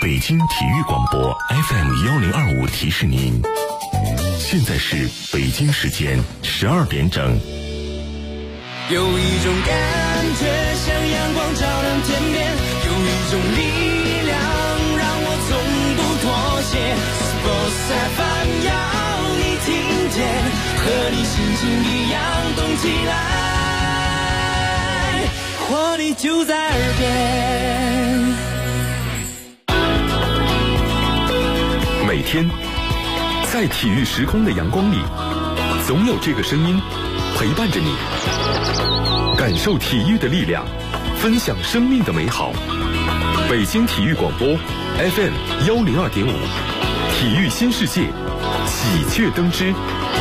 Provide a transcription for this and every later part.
北京体育广播 FM1025提示您，现在是北京时间12点整。 有一种感觉像阳光照亮天边，有一种力量让我从不妥协。Sports FM 要你听见，和你心情一样动起来，活力就在耳边。 每天在体育时空的阳光里，总有这个声音陪伴着你，感受体育的力量，分享生命的美好。北京体育广播 FM102.5，体育新世界，喜鹊登枝。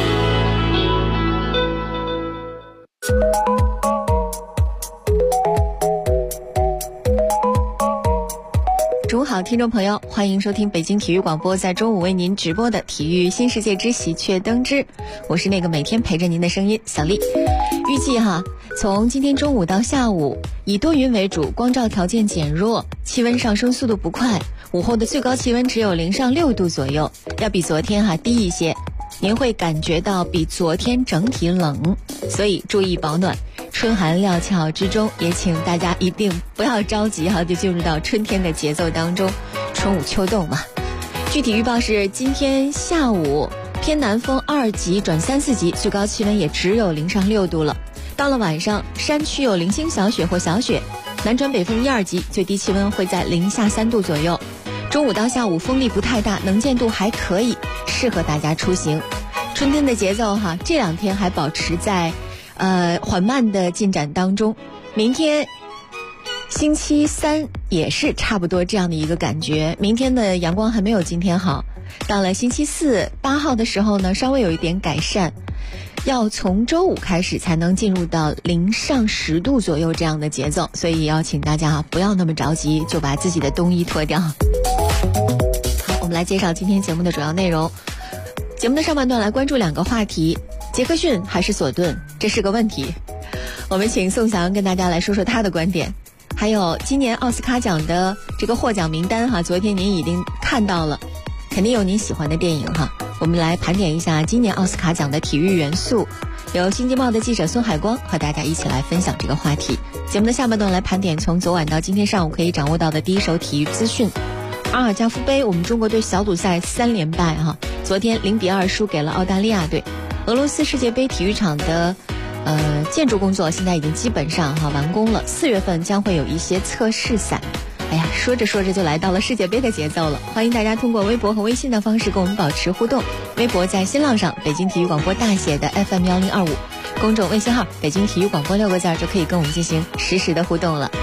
中午好，听众朋友，欢迎收听北京体育广播在中午为您直播的体育新世界之喜鹊登枝，我是那个每天陪着您的声音小丽。预计从今天中午到下午，以多云为主，光照条件减弱，气温上升速度不快，午后的最高气温只有0上6度左右，要比昨天低一些，您会感觉到比昨天整体冷，所以注意保暖。春寒料峭之中，也请大家一定不要着急就进入到春天的节奏当中，春捂秋冻嘛。具体预报是今天下午偏南风2级转3、4级，最高气温也只有0上6度了。到了晚上，山区有零星小雪或小雪，南转北风1、2级，最低气温会在0下3度左右。中午到下午风力不太大，能见度还可以，适合大家出行。春天的节奏这两天还保持在缓慢的进展当中。明天星期三也是差不多这样的一个感觉，明天的阳光还没有今天好。到了星期四8号的时候呢，稍微有一点改善，要从周五开始才能进入到0上10度左右这样的节奏，所以要请大家不要那么着急就把自己的冬衣脱掉。好，我们来介绍今天节目的主要内容。节目的上半段来关注2个话题，杰克逊还是索顿，这是个问题。我们请宋翔跟大家来说说他的观点，还有今年奥斯卡奖的这个获奖名单昨天您已经看到了，肯定有您喜欢的电影我们来盘点一下今年奥斯卡奖的体育元素，由新京报的记者孙海光和大家一起来分享这个话题。节目的下半段来盘点从昨晚到今天上午可以掌握到的第一手体育资讯。阿尔加夫杯，我们中国队小组赛3连败昨天0比2输给了澳大利亚队。俄罗斯世界杯体育场的建筑工作现在已经基本上完工了，4月份将会有一些测试赛。说着说着就来到了世界杯的节奏了，欢迎大家通过微博和微信的方式跟我们保持互动。微博在新浪上北京体育广播大写的 FM1025， 公众微信号北京体育广播6个字就可以跟我们进行实时的互动了。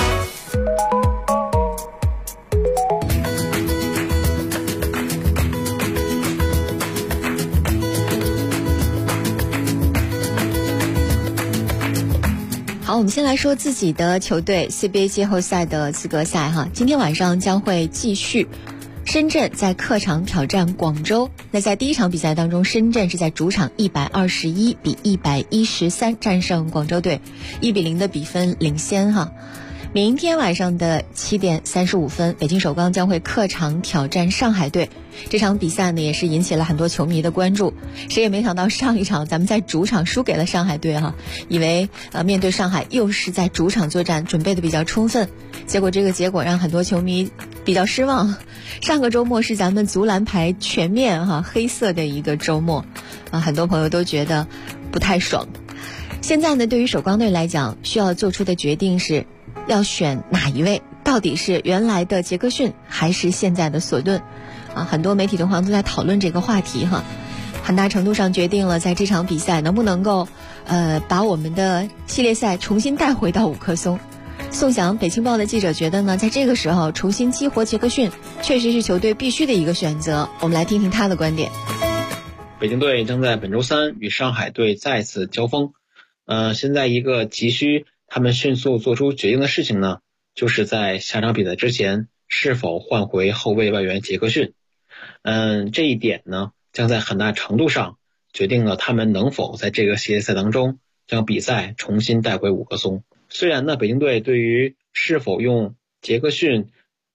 好，我们先来说自己的球队 CBA 季后赛的资格赛今天晚上将会继续，深圳在客场挑战广州。那在第一场比赛当中，深圳是在主场121比113战胜广州队，1比0的比分领先明天晚上的7点35分，北京首钢将会客场挑战上海队。这场比赛呢，也是引起了很多球迷的关注。谁也没想到上一场咱们在主场输给了上海队以为面对上海又是在主场作战，准备的比较充分，结果这个结果让很多球迷比较失望。上个周末是咱们足篮排全面黑色的一个周末很多朋友都觉得不太爽。现在呢，对于首钢队来讲，需要做出的决定是要选哪一位，到底是原来的杰克逊还是现在的索顿很多媒体同行都在讨论这个话题很大程度上决定了在这场比赛能不能够把我们的系列赛重新带回到五棵松。宋翔北青报的记者觉得呢，在这个时候重新激活杰克逊确实是球队必须的一个选择。我们来听听他的观点。 北京队将在本周3与上海队再次交锋。现在一个急需他们迅速做出决定的事情呢，就是在下场比赛之前是否换回后卫外援杰克逊。这一点呢，将在很大程度上决定了他们能否在这个系列赛当中将比赛重新带回五棵松。虽然呢，北京队对于是否用杰克逊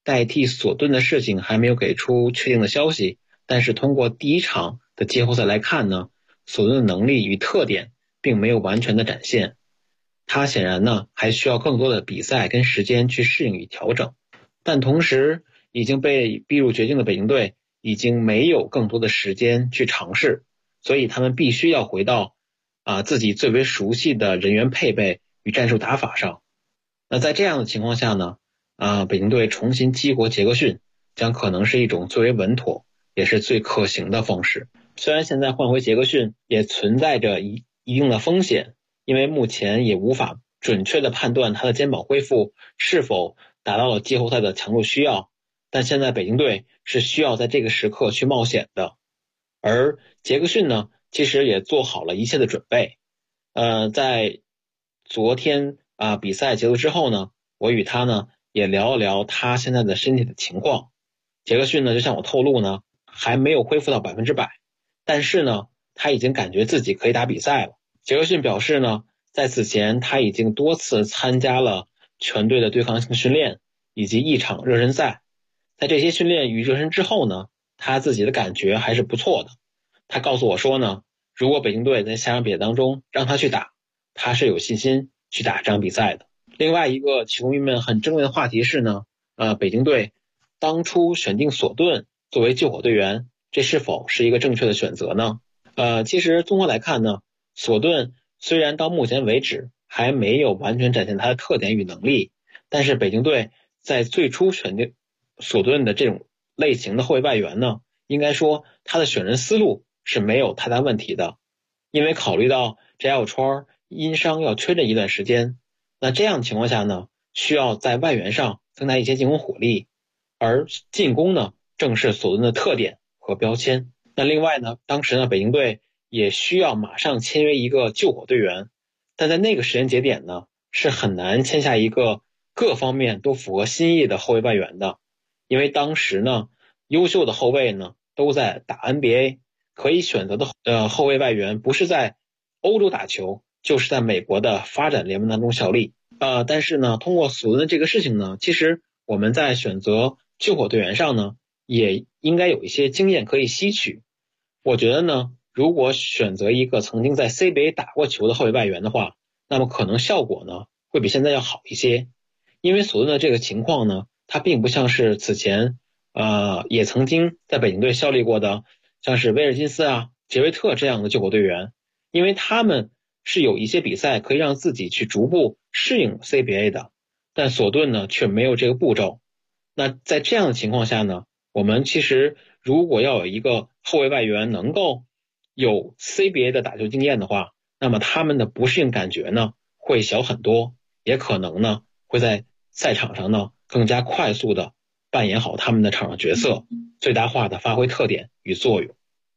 代替索顿的事情还没有给出确定的消息，但是通过第一场的季后赛来看呢，索顿的能力与特点并没有完全的展现，他显然呢还需要更多的比赛跟时间去适应与调整。但同时已经被逼入绝境的北京队已经没有更多的时间去尝试，所以他们必须要回到自己最为熟悉的人员配备与战术打法上。那在这样的情况下呢，北京队重新激活杰克逊将可能是一种最为稳妥也是最可行的方式。虽然现在换回杰克逊也存在着一定的风险，因为目前也无法准确的判断他的肩膀恢复是否达到了季后赛的强度需要，但现在北京队是需要在这个时刻去冒险的。而杰克逊呢，其实也做好了一切的准备。在昨天比赛结束之后呢，我与他呢也聊了聊他现在的身体的情况。杰克逊呢就向我透露呢，还没有恢复到100%，但是呢他已经感觉自己可以打比赛了。杰克逊表示呢，在此前他已经多次参加了全队的对抗性训练以及一场热身赛，在这些训练与热身之后呢，他自己的感觉还是不错的。他告诉我说呢，如果北京队在下场比赛当中让他去打，他是有信心去打这场比赛的。另外一个球迷们很争论的话题是呢，北京队当初选定索顿作为救火队员，这是否是一个正确的选择呢？其实综合来看呢，索顿虽然到目前为止还没有完全展现他的特点与能力，但是北京队在最初选定索顿的这种类型的后卫外援呢，应该说他的选人思路是没有太大问题的。因为考虑到JL川因伤要缺阵一段时间，那这样的情况下呢，需要在外援上增加一些进攻火力，而进攻呢正是索顿的特点和标签。那另外呢，当时呢北京队也需要马上签约一个救火队员，但在那个时间节点呢，是很难签下一个各方面都符合心意的后卫外援的。因为当时呢，优秀的后卫呢都在打 NBA， 可以选择的后卫外援不是在欧洲打球，就是在美国的发展联盟当中效力。但是呢，通过索顿的这个事情呢，其实我们在选择救火队员上呢，也应该有一些经验可以吸取。我觉得呢，如果选择一个曾经在 CBA 打过球的后卫外援的话，那么可能效果呢会比现在要好一些。因为索顿的这个情况呢，他并不像是此前也曾经在北京队效力过的像是威尔金斯杰维特这样的救火队员，因为他们是有一些比赛可以让自己去逐步适应 CBA 的，但索顿呢却没有这个步骤。那在这样的情况下呢，我们其实如果要有一个后卫外援能够有 CBA 的打球经验的话，那么他们的不适应感觉呢会小很多，也可能呢会在赛场上呢更加快速的扮演好他们的场上角色，最大化的发挥特点与作用。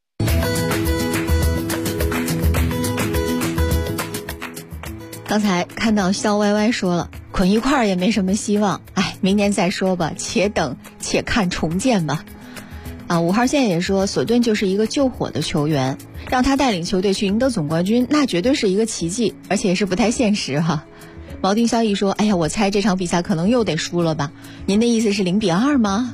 刚才看到肖歪歪说了，捆一块儿也没什么希望，明年再说吧，且等且看重建吧。5号线也说，索顿就是一个救火的球员，让他带领球队去赢得总冠军，那绝对是一个奇迹，而且是不太现实哈。毛丁萧逸说，我猜这场比赛可能又得输了吧？您的意思是0-2吗？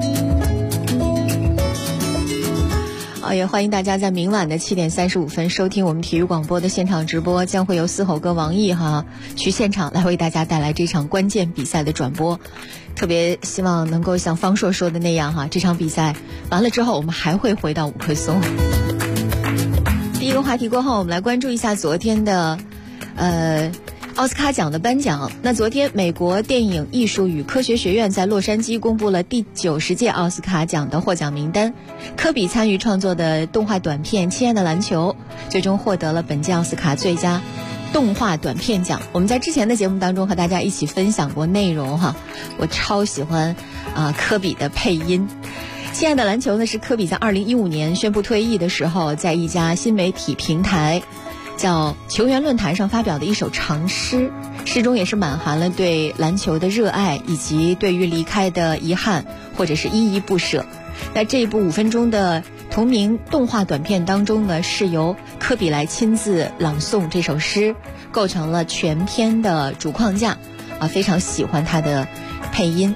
也欢迎大家在明晚的7点35分收听我们体育广播的现场直播，将会由嘶吼哥王毅去现场来为大家带来这场关键比赛的转播。特别希望能够像方硕说的那样这场比赛完了之后，我们还会回到五棵松。第一个话题过后，我们来关注一下昨天的奥斯卡奖的颁奖。那昨天美国电影艺术与科学学院在洛杉矶公布了第90届奥斯卡奖的获奖名单，科比参与创作的动画短片《亲爱的篮球》最终获得了本届奥斯卡最佳动画短片奖。我们在之前的节目当中和大家一起分享过内容我超喜欢科比的配音。亲爱的篮球呢，是科比在2015年宣布退役的时候，在一家新媒体平台叫球员论坛上发表的一首长诗，诗中也是满含了对篮球的热爱，以及对于离开的遗憾或者是依依不舍。在这一部5分钟的同名动画短片当中呢，是由科比来亲自朗诵这首诗，构成了全片的主框架非常喜欢他的配音。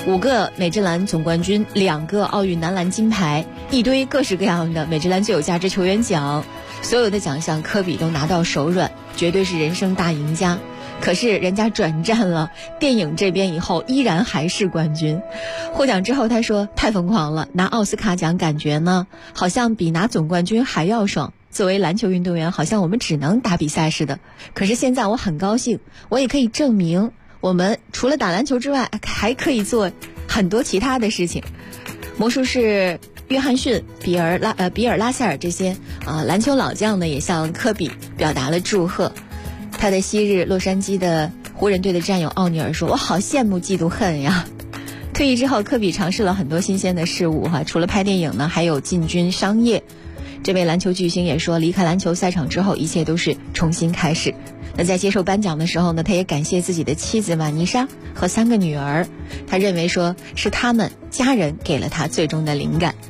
5个美职篮总冠军，2个奥运男篮金牌，一堆各式各样的美职篮最有价值球员奖，所有的奖项科比都拿到手软，绝对是人生大赢家。可是人家转战了电影这边以后，依然还是冠军。获奖之后他说太疯狂了，拿奥斯卡奖感觉呢好像比拿总冠军还要爽。作为篮球运动员，好像我们只能打比赛似的。可是现在我很高兴，我也可以证明我们除了打篮球之外还可以做很多其他的事情。魔术师约翰逊、比尔拉塞尔这些篮球老将呢，也向科比表达了祝贺。他的昔日洛杉矶的湖人队的战友奥尼尔说，我好羡慕嫉妒恨呀。退役之后，科比尝试了很多新鲜的事物除了拍电影呢，还有进军商业。这位篮球巨星也说，离开篮球赛场之后，一切都是重新开始。那在接受颁奖的时候呢，他也感谢自己的妻子玛妮莎和3个女儿，他认为说是他们家人给了他最终的灵感。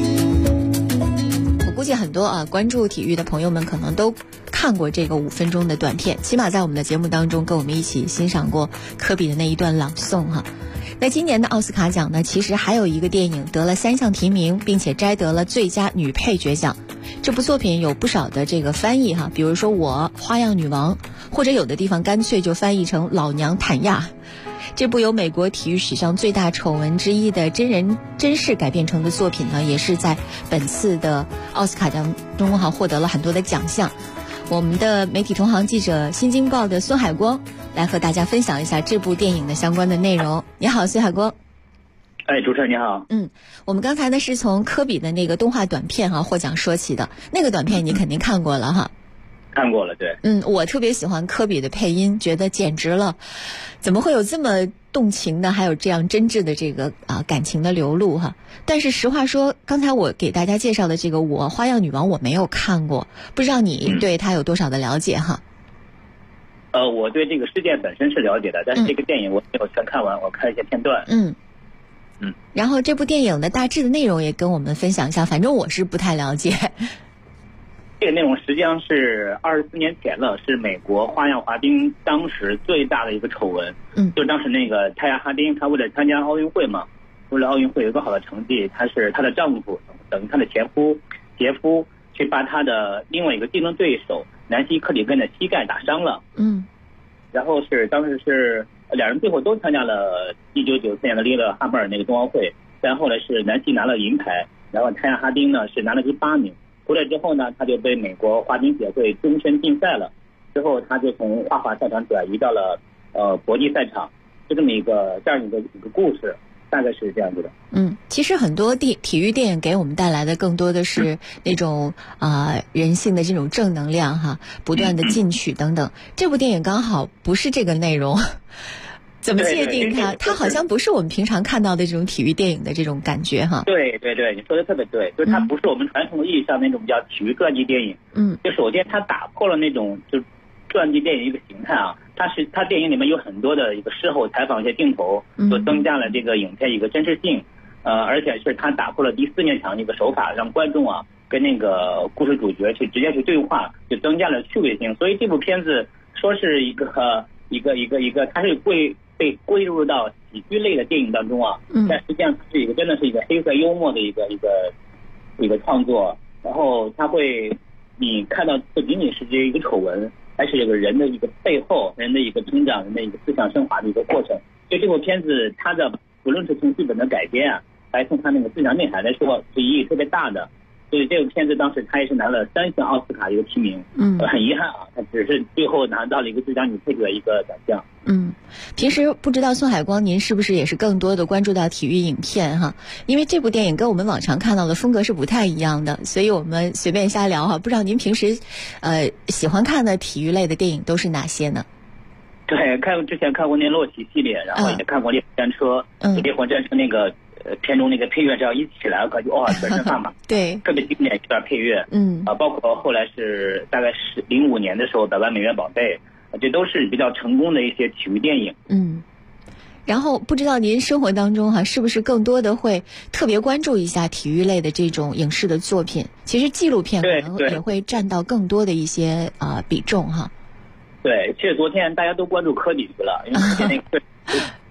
我估计很多关注体育的朋友们可能都看过这个5分钟的短片，起码在我们的节目当中跟我们一起欣赏过科比的那一段朗诵那今年的奥斯卡奖呢，其实还有一个电影得了3项提名，并且摘得了最佳女配角奖。这部作品有不少的这个翻译比如说我花样女王，或者有的地方干脆就翻译成老娘坦亚。这部由美国体育史上最大丑闻之一的真事改编成的作品呢，也是在本次的奥斯卡当中获得了很多的奖项。我们的媒体同行记者新京报的孙海光来和大家分享一下这部电影的相关的内容。你好，孙海光。 主持人你好。 我们刚才呢是从科比的那个动画短片获奖说起的，那个短片你肯定看过了看过了，对。 我特别喜欢科比的配音，觉得简直了，怎么会有这么动情的，还有这样真挚的这个感情的流露但是实话说，刚才我给大家介绍的这个我花样女王我没有看过，不知道你对他有多少的了解我对这个事件本身是了解的，但是这个电影我没有全看完，我看一些片段。 然后这部电影的大致的内容也跟我们分享一下，反正我是不太了解。 这个内容实际上是24年前了，是美国花样滑冰当时最大的一个丑闻。就当时那个泰亚哈丁，她为了参加奥运会嘛，为了奥运会有一个好的成绩，她是她的丈夫等于她的前夫杰夫去把她的另外一个竞争对手南希克里根的膝盖打伤了。然后当时是两人最后都参加了1994年的利勒哈贝尔那个冬奥会，但后来是南希拿了银牌，然后泰亚哈丁呢是拿了第8名。回来之后呢，他就被美国滑冰协会终身禁赛了。之后他就从花滑赛场转移到了国际赛场，就这样一个故事，大概是这样子的。 其实很多体育电影给我们带来的更多的是那种人性的这种正能量不断的进取等等。这部电影刚好不是这个内容。怎么界定它？它好像不是我们平常看到的这种体育电影的这种感觉对，你说的特别对，就是它不是我们传统意义上那种比较体育传记电影。就首先它打破了那种就传记电影一个形态它电影里面有很多的一个事后采访一些镜头，就增加了这个影片一个真实性。而且是它打破了第4面墙的一个手法，让观众跟那个故事主角直接去对话，就增加了趣味性。所以这部片子说是一个它是被归入到喜剧类的电影当中但实际上是真的是一个黑色幽默的一个创作。然后它会你看到不仅仅是这一个丑闻，还是这个人的一个背后，人的一个成长，人的一个思想升华的一个过程。所以这部片子它的不论是从剧本的改编还是从它那个思想内涵来说，是意义特别大的。所以这部片子当时他也是拿了3项奥斯卡一个提名。很遗憾他只是最后拿到了一个最佳女配角一个奖项。 平时不知道孙海光您是不是也是更多的关注到体育影片因为这部电影跟我们往常看到的风格是不太一样的，所以我们随便瞎聊不知道您平时喜欢看的体育类的电影都是哪些呢？ 对，之前看过那洛奇系列，然后也看过猎魂战车。猎魂战车那个片中那个配乐只要一起来，感觉全身发麻。对，特别经典一段配乐。包括后来是大概是05年的时候，100万美元宝贝，这都是比较成功的一些体育电影。 然后不知道您生活当中是不是更多的会特别关注一下体育类的这种影视的作品？其实纪录片可能也会占到更多的一些比重对，其实昨天大家都关注科比去了，因为昨天那个无论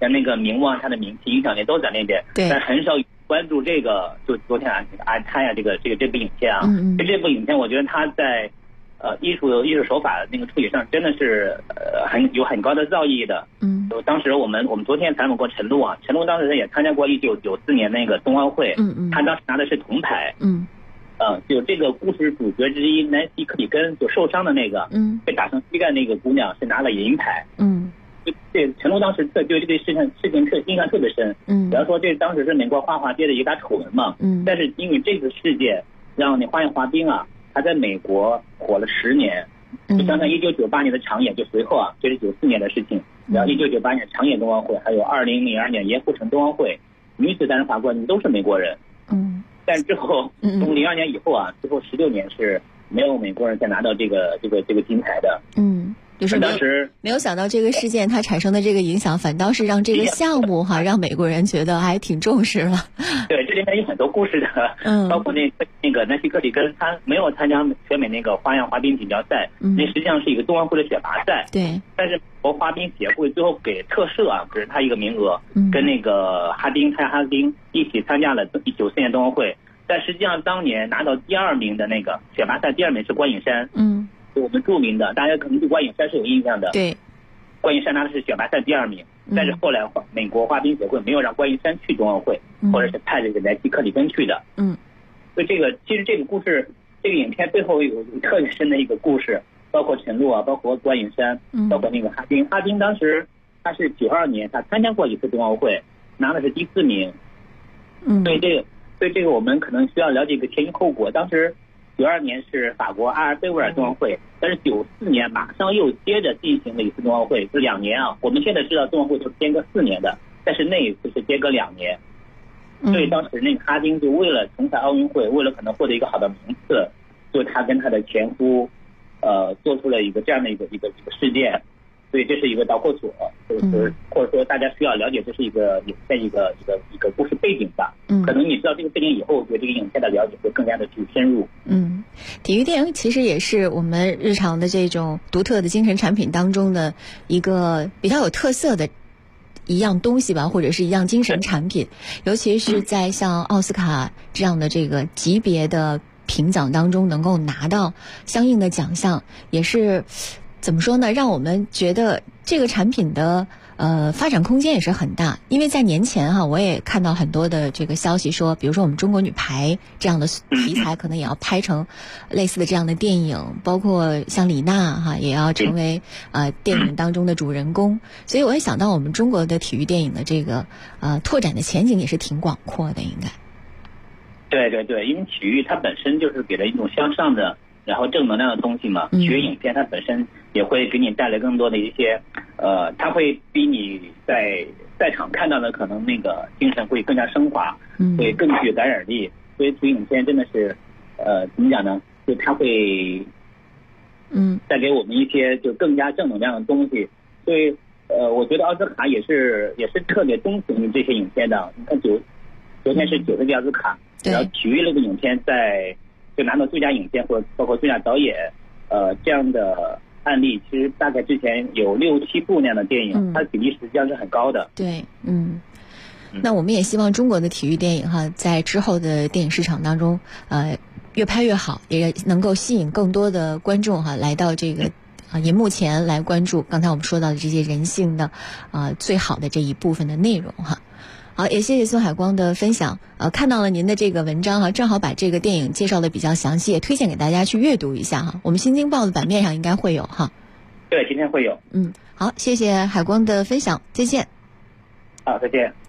的那个名望、他的名气、影响力都在那边， 对， 但很少关注这个。就昨天阿泰呀，这部影片啊，就这部影片，我觉得他在艺术手法那个处理上真的是有很高的造诣的。当时我们昨天采访过陈露啊，陈露当时也参加过1994年那个冬奥会，他当时拿的是铜牌。就这个故事主角之一南希·克里根就受伤的那个，被打成膝盖那个姑娘是拿了银牌。这陈露当时对这个事情印象特别深。比方说这当时是美国花滑界的一大丑闻嘛。但是因为这个事件，让那花样滑冰啊，他在美国火了10年。就想想1998年的长野，就随后啊，这是94年的事情。然后1998年长野冬奥会，还有2002年盐湖城冬奥会，女子单人滑冠军都是美国人。但之后从02年以后啊，之后16年是没有美国人再拿到这个金牌的。 就是当时没有想到这个事件它产生的这个影响，反倒是让这个项目让美国人觉得还挺重视了。 对，这里面有很多故事的，包括那个南希·克里根，他没有参加全美那个花样滑冰锦标赛，那实际上是一个冬奥会的选拔赛。 对， 但是美国滑冰协会最后给特赦啊，给他一个名额，跟那个哈丁一起参加了94年冬奥会。但实际上当年拿到第2名的那个选拔赛第2名是关颖珊。我们著名的，大家可能对关颖珊是有印象的。对，关颖珊拿的是选拔赛第2名，但是后来美国滑冰协会没有让关颖珊去冬奥会，或者是派这个南希·克里根去的。所以其实这个故事，这个影片背后有特别深的一个故事，包括陈露啊，包括关颖珊，包括那个哈丁当时他是92年他参加过一次冬奥会，拿的是第4名。所以这个我们可能需要了解一个前因后果。当时92年是法国阿尔卑维尔冬奥会，但是94年马上又接着进行了一次冬奥会，是2年啊。我们现在知道冬奥会是间隔4年的，但是那一次是间隔2年。所以当时那个哈丁就为了重返奥运会，为了可能获得一个好的名次，就他跟他的前夫做出了一个这样的一个事件。所以这是一个导火索，就是或者说大家需要了解这是一个影片一个故事背景吧。可能你知道这个背景以后，对这个影片的了解会更加的去深入。 体育电影其实也是我们日常的这种独特的精神产品当中的一个比较有特色的一样东西吧，或者是一样精神产品，尤其是在像奥斯卡这样的这个级别的评奖当中能够拿到相应的奖项，也是怎么说呢，让我们觉得这个产品的发展空间也是很大。因为在年前我也看到很多的这个消息说，比如说我们中国女排这样的题材可能也要拍成类似的这样的电影，包括像李娜也要成为电影当中的主人公。所以我也想到我们中国的体育电影的这个拓展的前景也是挺广阔的，应该。 对，因为体育它本身就是给了一种向上的然后正能量的东西嘛。体育影片它本身也会给你带来更多的一些它会比你在赛场看到的可能那个精神会更加升华，会更具有感染力。所以体育影片真的是怎么讲呢，就它会带给我们一些就更加正能量的东西。所以我觉得奥斯卡也是特别钟情于这些影片的。你看昨天是90届奥斯卡，然后体育类的影片就拿到最佳影片或者包括最佳导演这样的案例，其实大概之前有6、7部那样的电影，它的比例实际上是很高的。 对，那我们也希望中国的体育电影在之后的电影市场当中越拍越好，也能够吸引更多的观众来到这个荧幕前来关注刚才我们说到的这些人性的最好的这一部分的内容好，也谢谢孙海光的分享。看到了您的这个文章正好把这个电影介绍的比较详细，也推荐给大家去阅读一下我们新京报的版面上应该会有对，今天会有。 好，谢谢海光的分享，再见。 好，再见。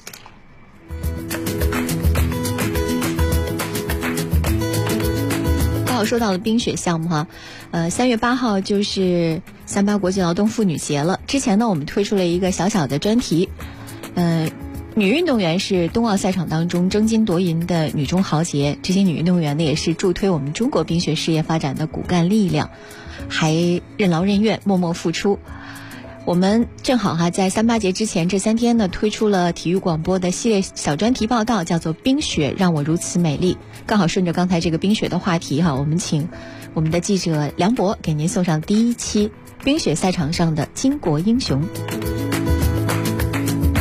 刚好说到了冰雪项目3月8号就是38国际劳动妇女节了。之前呢，我们推出了一个小小的专题，女运动员是冬奥赛场当中争金夺银的女中豪杰，这些女运动员呢也是助推我们中国冰雪事业发展的骨干力量，还任劳任怨，默默付出。我们正好在38节之前这3天呢，推出了体育广播的系列小专题报道，叫做《冰雪让我如此美丽》。刚好顺着刚才这个冰雪的话题我们请我们的记者梁博给您送上第1期冰雪赛场上的巾帼英雄。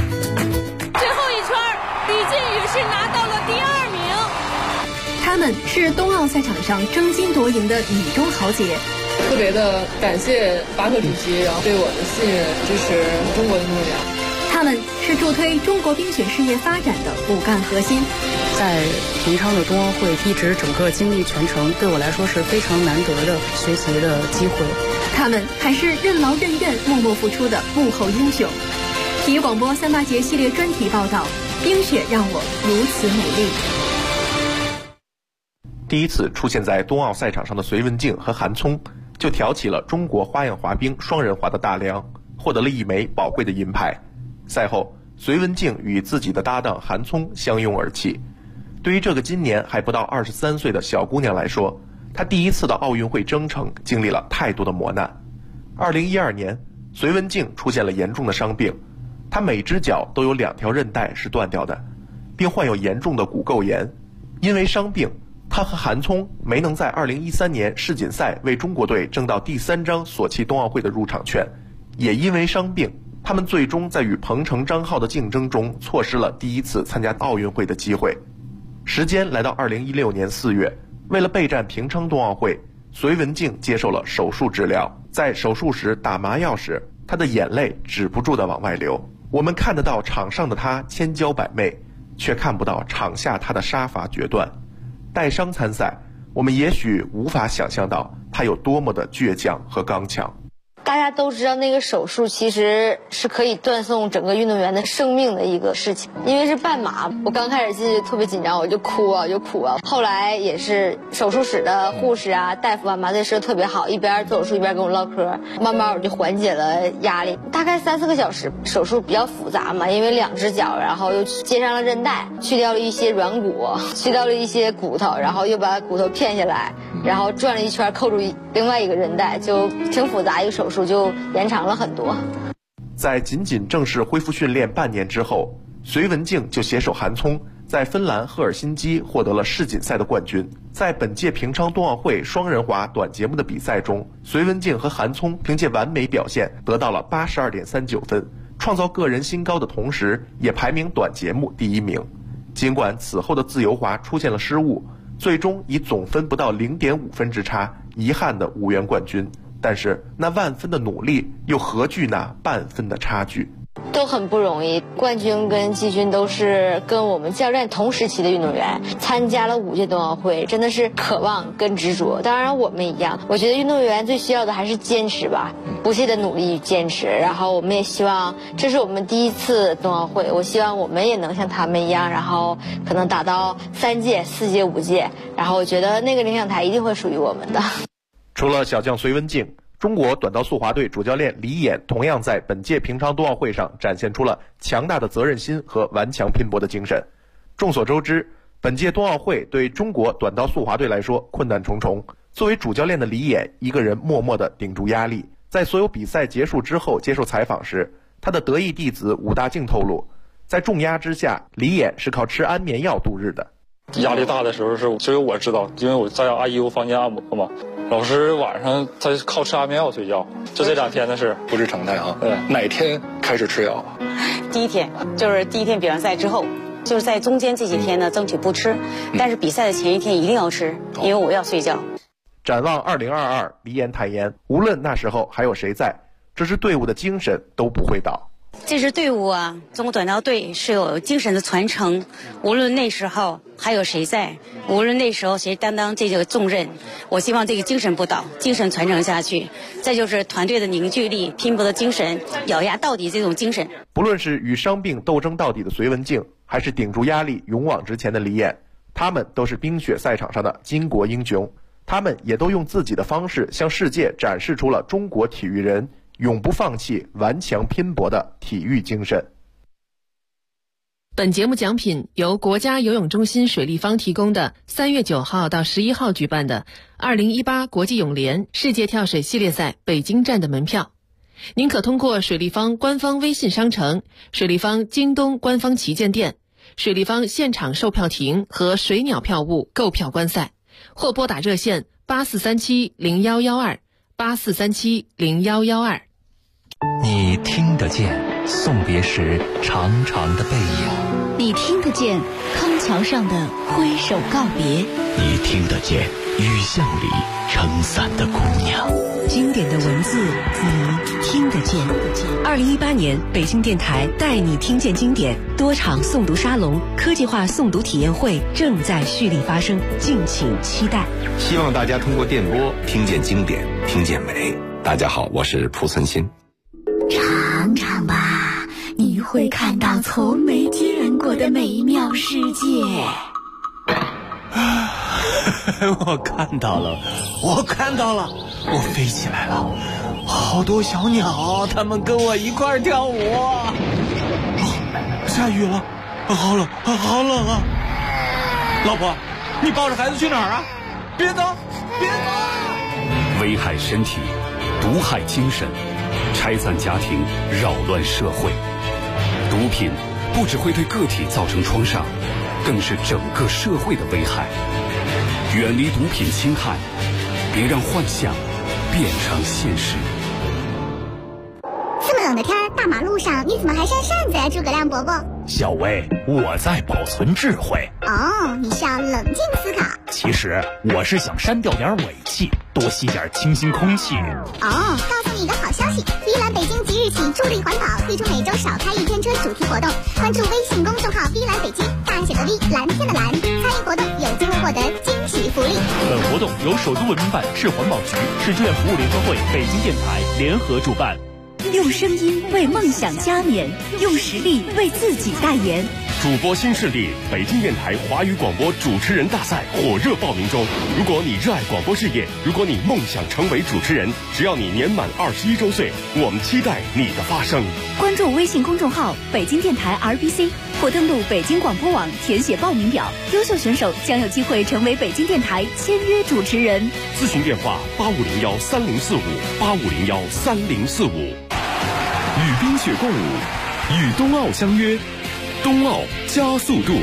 们是冬奥赛场上争金夺银的女中豪杰。 特别的感谢巴特主席，然后对我的信任支持中国运动员。 他们是助推中国冰雪事业发展的骨干核心。 在平昌的冬奥会一直整个经历全程，对我来说是非常难得的学习的机会。 他们还是任劳任怨、默默付出的幕后英雄。体育广播3大节系列专题报道：冰雪让我如此美丽。 第一次出现在冬奥赛场上的隋文静和韩聪，就挑起了中国花样滑冰双人滑的大梁，获得了一枚宝贵的银牌。赛后，隋文静与自己的搭档韩聪相拥而泣。对于这个今年还不到23岁的小姑娘来说，她第一次的奥运会征程经历了太多的磨难。2012年，隋文静出现了严重的伤病，她每只脚都有2条韧带是断掉的，并患有严重的骨垢炎。因为伤病，她和韩聪没能在2013年世锦赛为中国队争到第3张索契冬奥会的入场券，也因为伤病，他们最终在与彭程、张浩的竞争中错失了第一次参加奥运会的机会。时间来到2016年4月，为了备战平昌冬奥会，隋文静接受了手术治疗。在手术时打麻药时，她的眼泪止不住地往外流。我们看得到场上的她千娇百媚，却看不到场下她的杀伐决断。带伤参赛，我们也许无法想象到她有多么的倔强和刚强。 大家都知道那个手术其实是可以断送整个运动员的生命的一个事情，因为是半马，我刚开始进去特别紧张，我就哭啊，后来也是手术室的护士啊、大夫啊、麻醉师特别好，一边做手术一边跟我唠嗑，慢慢我就缓解了压力。大概3-4个小时，手术比较复杂嘛，因为2只脚，然后又接上了韧带，去掉了一些软骨，去掉了一些骨头，然后又把骨头片下来，然后转了一圈扣住另外一个韧带，就挺复杂一个手术，就延长了很多。 在仅正式恢复训练半年之后，隋文静就携手韩聪在芬兰赫尔辛基获得了世锦赛的冠军。在本届平昌冬奥会双人滑短节目的比赛中，隋文静和韩聪凭借完美表现得到了82.39分，创造个人新高的同时，也排名短节目第1名。尽管此后的自由滑出现了失误，最终以总分不到0.5分之差，遗憾的无缘冠军。但是那万分的努力又何惧那半分的差距？ 都很不容易，冠军跟季军都是跟我们教练同时期的运动员，参加了5届冬奥会，真的是渴望跟执着。当然我们一样，我觉得运动员最需要的还是坚持吧，不懈的努力与坚持。然后我们也希望，这是我们第一次冬奥会，我希望我们也能像他们一样，然后可能打到3届、4届、5届，然后我觉得那个领奖台一定会属于我们的。 除了小将隋文静，中国短道速滑队主教练李岩同样在本届平昌冬奥会上展现出了强大的责任心和顽强拼搏的精神。众所周知，本届冬奥会对中国短道速滑队来说困难重重。作为主教练的李岩一个人默默地顶住压力，在所有比赛结束之后接受采访时，他的得意弟子武大靖透露，在重压之下，李岩是靠吃安眠药度日的。 压力大的时候只有我知道，因为我在阿姨屋房间按摩嘛。老师晚上他靠吃安眠药睡觉，就这2天的事， 不是常态啊。对，哪天开始吃药？ 第一天就是第一天比完赛之后，就是在中间这几天呢，争取不吃，但是比赛的前一天一定要吃，因为我要睡觉。 展望2022，李岩坦言，无论那时候还有谁在，这支队伍的精神都不会倒。 这支队伍啊，中国短道队是有精神的传承，无论那时候还有谁在，无论那时候谁担当这个重任，我希望这个精神不倒，精神传承下去。再就是团队的凝聚力、拼搏的精神、咬牙到底这种精神。 不论是与伤病斗争到底的隋文静，还是顶住压力勇往直前的李岩，他们都是冰雪赛场上的巾帼英雄。他们也都用自己的方式向世界展示出了中国体育人永不放弃、顽强拼搏的体育精神。 本节目奖品由国家游泳中心水立方提供的3月9号到11号举办的2018国际泳联世界跳水系列赛北京站的门票。您可通过水立方官方微信商城、水立方京东官方旗舰店、水立方现场售票亭和水鸟票务购票观赛，或拨打热线84370112 84370112。 你听得见， 送别时长长的背影， 你听得见康桥上的挥手告别， 你听得见雨巷里撑伞的姑娘。 经典的文字，你听得见。2018年，北京电台带你听见经典多场诵读沙龙、科技化诵读体验会正在蓄力发生，敬请期待。 希望大家通过电波听见经典，听见美。大家好，我是濮存昕。 尝尝吧，你会看到从没见过的美妙世界。 我看到了，我飞起来了，好多小鸟，它们跟我一块儿跳舞。下雨了，好冷啊！老婆，你抱着孩子去哪儿啊？别走！ 危害身体，毒害精神，拆散家庭，扰乱社会。毒品不只会对个体造成创伤，更是整个社会的危害。远离毒品侵害，别让幻想变成现实。 这么冷的天，大马路上你怎么还扇扇子呀，诸葛亮伯伯？ 小薇，我在保存智慧。 哦，你是要冷静思考。 其实我是想删掉点尾气，多吸点清新空气。 哦，告诉你一个好消息，碧蓝北京即日起助力环保，推出每周少开一天车主题活动。关注微信公众号碧蓝北京，大写的 V， 蓝天的蓝，参与活动有机会获得惊喜福利。 本活动由首都文明办、市环保局、市志愿服务联合会、北京电台联合主办。 用声音为梦想加冕，用实力为自己代言。 主播新势力北京电台华语广播主持人大赛火热报名中。如果你热爱广播事业，如果你梦想成为主持人，只要你年满21周岁，我们期待你的发声。 关注微信公众号北京电台 RBC 或登录北京广播网填写报名表，优秀选手将有机会成为北京电台签约主持人。 咨询电话85013045，85013045。与冰雪共舞，与冬奥相约，冬奥加速度。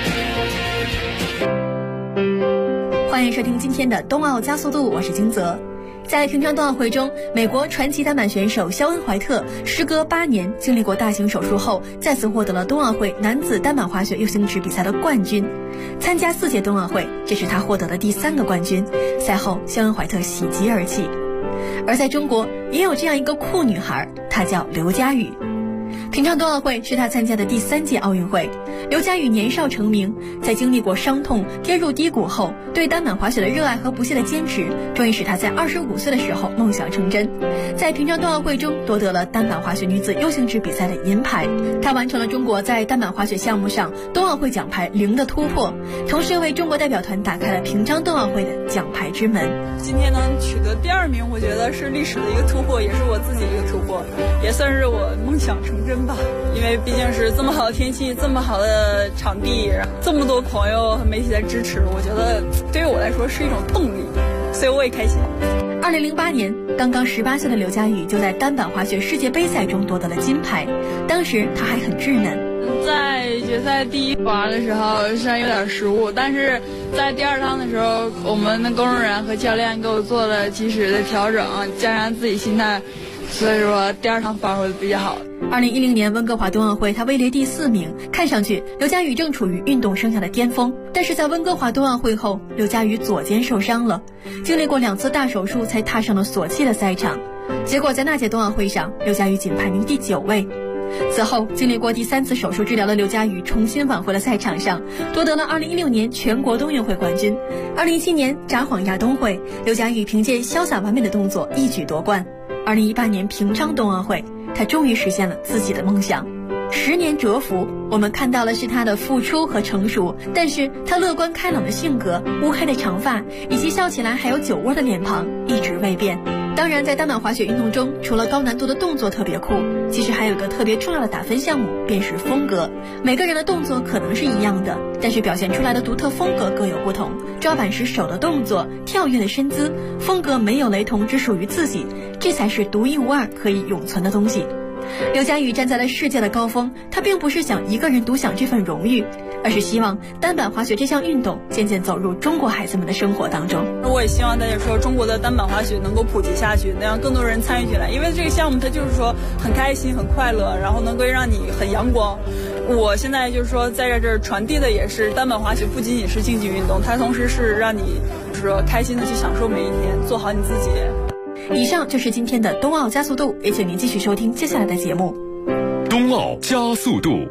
欢迎收听今天的冬奥加速度，我是金泽。在平昌冬奥会中，美国传奇单板选手肖恩·怀特时隔8年经历过大型手术后，再次获得了冬奥会男子单板滑雪 U 型池比赛的冠军。参加4届冬奥会，这是他获得的第3个冠军。赛后，肖恩·怀特喜极而泣。而在中国，也有这样一个酷女孩，她叫刘佳宇。平昌冬奥会是她参加的第3届奥运会。刘佳宇年少成名，在经历过伤痛、跌入低谷后，对单板滑雪的热爱和不懈的坚持，终于使她在25岁的时候梦想成真，在平昌冬奥会中夺得了单板滑雪女子 U 型池比赛的银牌。她完成了中国在单板滑雪项目上冬奥会奖牌0的突破，同时为中国代表团打开了平昌冬奥会的奖牌之门。 今天能取得第2名，我觉得是历史的一个突破，也是我自己的一个突破，也算是我梦想成真吧。因为毕竟是这么好的天气，这么好的场地，这么多朋友和媒体在支持，我觉得对于我来说是一种动力，所以我也开心。 2008年，刚刚18岁的刘佳宇就在单板滑雪世界杯赛中夺得了金牌，当时他还很稚嫩。 在决赛第1滑的时候虽然有点失误，但是在第2趟的时候，我们的工作人员和教练给我做了及时的调整，加上自己心态，所以说第2趟发挥的比较好。 2010年温哥华冬奥会，他位列第4名。看上去刘佳宇正处于运动生涯的巅峰，但是在温哥华冬奥会后，刘佳宇左肩受伤了，经历过2次大手术才踏上了索契的赛场。结果在那届冬奥会上，刘佳宇仅排名第9位。此后经历过第3次手术治疗的刘佳宇重新返回了赛场上，夺得了2016年全国冬运会冠军。2017年札幌亚冬会，刘佳宇凭借潇洒完美的动作一举夺冠。2018年平昌冬奥会，他终于实现了自己的梦想。10年蛰伏，我们看到的是他的付出和成熟，但是他乐观开朗的性格、乌黑的长发以及笑起来还有酒窝的脸庞一直未变。当然，在单板滑雪运动中，除了高难度的动作特别酷，其实还有一个特别重要的打分项目，便是风格。每个人的动作可能是一样的，但是表现出来的独特风格各有不同。抓板时手的动作、跳跃的身姿，风格没有雷同，只属于自己，这才是独一无二可以永存的东西。 刘佳宇站在了世界的高峰，他并不是想一个人独享这份荣誉，而是希望单板滑雪这项运动渐渐走入中国孩子们的生活当中。 我也希望大家说中国的单板滑雪能够普及下去，能让更多人参与进来，因为这个项目它就是说很开心很快乐，然后能够让你很阳光。我现在就是说在这儿传递的也是单板滑雪不仅仅是竞技运动，它同时是让你就是说开心的去享受每一天，做好你自己。 以上就是今天的冬奥加速度，也请您继续收听接下来的节目。 冬奥加速度。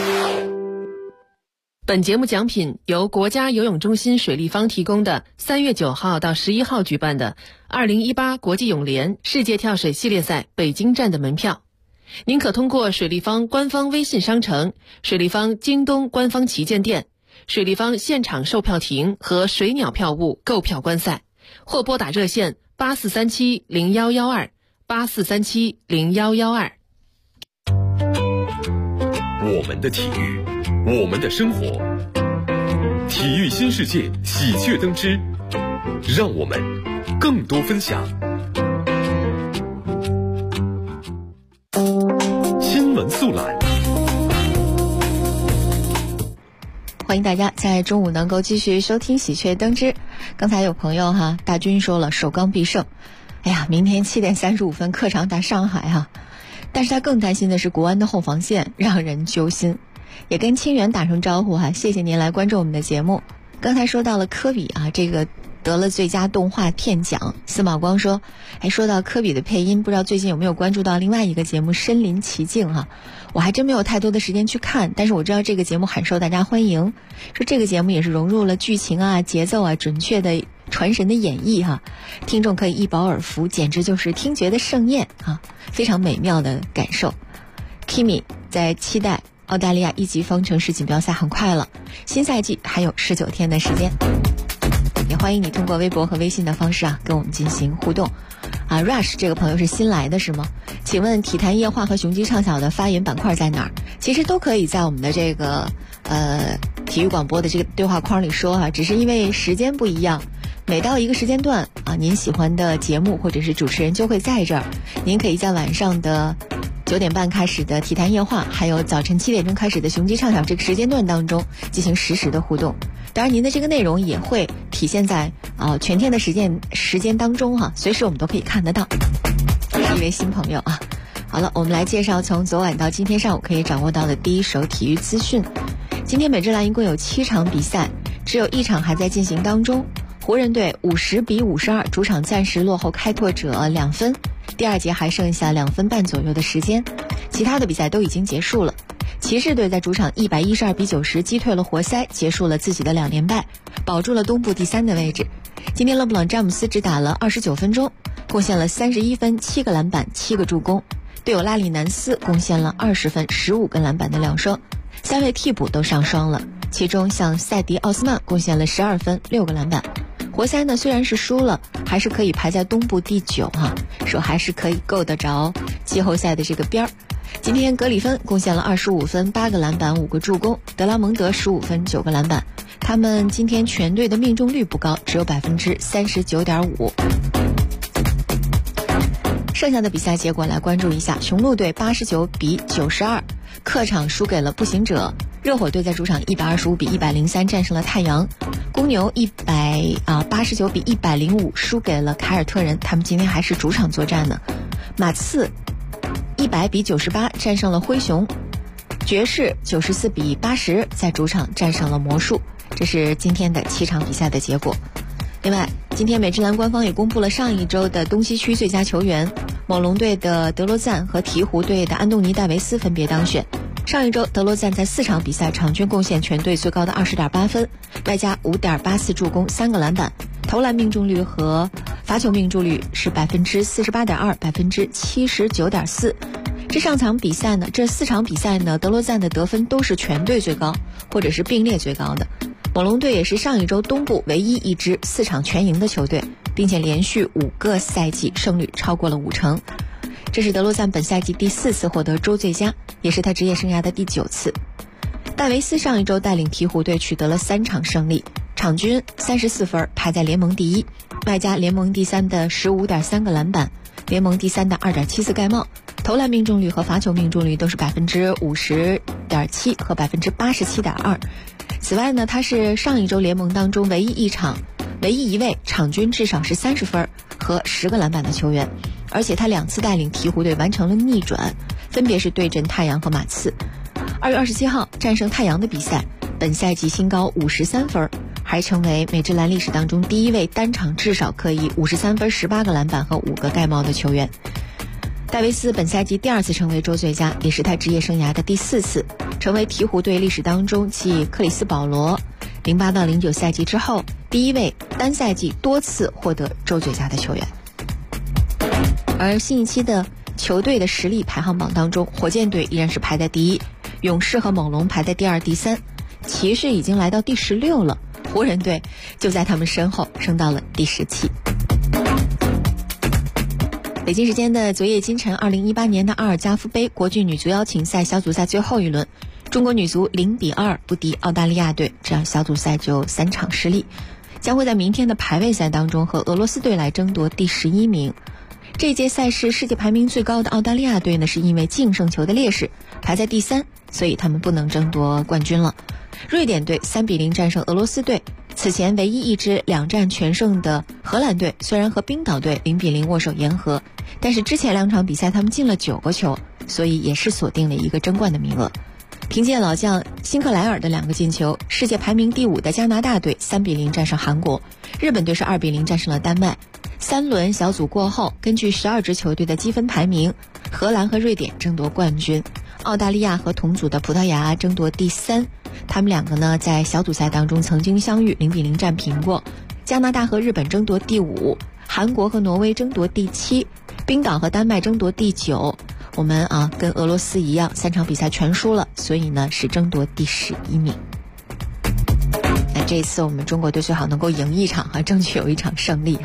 本节目奖品由国家游泳中心水立方提供的3月9号到11号举办的2018国际泳联世界跳水系列赛北京站的门票。您可通过水立方官方微信商城、水立方京东官方旗舰店、水立方现场售票亭和水鸟票务购票观赛，或拨打热线84370112 84370112。 我们的体育，我们的生活，体育新世界喜鹊登枝，让我们更多分享。新闻速览， 欢迎大家在中午能够继续收听喜鹊登枝。刚才有朋友大军说了首钢必胜，哎呀，明天7点35分客场打上海但是他更担心的是国安的后防线，让人揪心。也跟清源打声招呼谢谢您来关注我们的节目。刚才说到了科比这个得了最佳动画片奖，司马光说，说到科比的配音，不知道最近有没有关注到另外一个节目《身临其境》我还真没有太多的时间去看，但是我知道这个节目很受大家欢迎，说这个节目也是融入了剧情节奏准确的传神的演绎听众可以一饱耳福，简直就是听觉的盛宴非常美妙的感受。 Kimi 在期待澳大利亚1级方程式锦标赛很快了，新赛季还有19天的时间，也欢迎你通过微博和微信的方式跟我们进行互动Rush 这个朋友是新来的是吗？请问体坛夜话和雄鸡畅晓的发言板块在哪儿？其实都可以在我们的这个体育广播的这个对话框里说只是因为时间不一样，每到一个时间段您喜欢的节目或者是主持人就会在这儿，您可以在晚上的9点半开始的体坛夜话，还有早晨7点钟开始的雄鸡畅晓这个时间段当中进行实时的互动。当然您的这个内容也会体现在全天的时间当中随时我们都可以看得到。这是一位新朋友好了，我们来介绍从昨晚到今天上午可以掌握到的第一手体育资讯。今天美职篮一共有7场比赛，只有1场还在进行当中。湖人队50-52主场暂时落后开拓者2分，第二节还剩下2分半左右的时间，其他的比赛都已经结束了。骑士队在主场112-90击退了活塞，结束了自己的2连败，保住了东部第3的位置。今天勒布朗詹姆斯只打了29分钟，贡献了31分、7个篮板、7个助攻，队友拉里南斯贡献了20分、15个篮板的2双，3位替补都上双了，其中像塞迪奥斯曼贡献了12分、6个篮板。活塞呢虽然是输了，还是可以排在东部第9说还是可以够得着季后赛的这个边儿。今天格里芬贡献了25分、8个篮板、5个助攻，德拉蒙德15分、9个篮板。他们今天全队的命中率不高，只有39.5%。剩下的比赛结果来关注一下，雄鹿队89-92客场输给了步行者，热火队在主场125-103战胜了太阳，公牛89-105输给了凯尔特人，他们今天还是主场作战呢。马刺100-98战胜了灰熊，爵士94-80在主场战胜了魔术。这是今天的7场比赛的结果。另外，今天美职篮官方也公布了上一周的东西区最佳球员，猛龙队的德罗赞和鹈鹕队的安东尼戴维斯分别当选。上一周德罗赞在4场比赛场均贡献全队最高的20.8分，外加5.84助攻、3个篮板，投篮命中率和罚球命中率是48.2%、79.4%。这4场比赛呢，德罗赞的得分都是全队最高，或者是并列最高的。猛龙队也是上一周东部唯一一支4场全赢的球队，并且连续5个赛季胜率超过了50%。这是德罗赞本赛季第4次获得周最佳，也是他职业生涯的第9次。戴维斯上一周带领鹈鹕队取得了3场胜利，场均34分，排在联盟第1，外加联盟第3的15.3个篮板，联盟第3的2.74盖帽， 投篮命中率和罚球命中率都是50.7%和87.2%。此外呢，他是上一周联盟当中唯一一位场均至少是30分和10个篮板的球员，而且他2次带领鹈鹕队完成了逆转，分别是对阵太阳和马刺。2月27号战胜太阳的比赛，本赛季新高53分，还成为美职篮历史当中第一位单场至少可以53分、18个篮板和5个盖帽的球员。戴维斯本赛季第2次成为周最佳，也是他职业生涯的第4次，成为鹈鹕队历史当中继克里斯保罗08到09赛季之后第一位单赛季多次获得周最佳的球员。而新一期的球队的实力排行榜当中，火箭队依然是排在第1，勇士和猛龙排在第2、第3，骑士已经来到第16了，湖人队就在他们身后升到了第17。北京时间的昨夜今晨，2018年的阿尔加夫杯国际女足邀请赛小组赛最后一轮，中国女足0-2不敌澳大利亚队，这样小组赛就3场失利，将会在明天的排位赛当中和俄罗斯队来争夺第11名。这一届赛事世界排名最高的澳大利亚队呢，是因为净胜球的劣势排在第3，所以他们不能争夺冠军了。瑞典队3-0战胜俄罗斯队，此前唯一一支2战全胜的荷兰队虽然和冰岛队0-0握手言和，但是之前2场比赛他们进了9个球，所以也是锁定了一个争冠的名额。凭借老将辛克莱尔的2个进球，世界排名第5的加拿大队3-0战胜韩国，日本队是2-0战胜了丹麦。3轮小组过后，根据12支球队的积分排名，荷兰和瑞典争夺冠军，澳大利亚和同组的葡萄牙争夺第3。他们2个呢在小组赛当中曾经相遇，0-0战平过。加拿大和日本争夺第5，韩国和挪威争夺第7，冰岛和丹麦争夺第9。我们跟俄罗斯一样，3场比赛全输了，所以呢是争夺第11名。那这一次我们中国队最好能够赢一场争取有一场胜利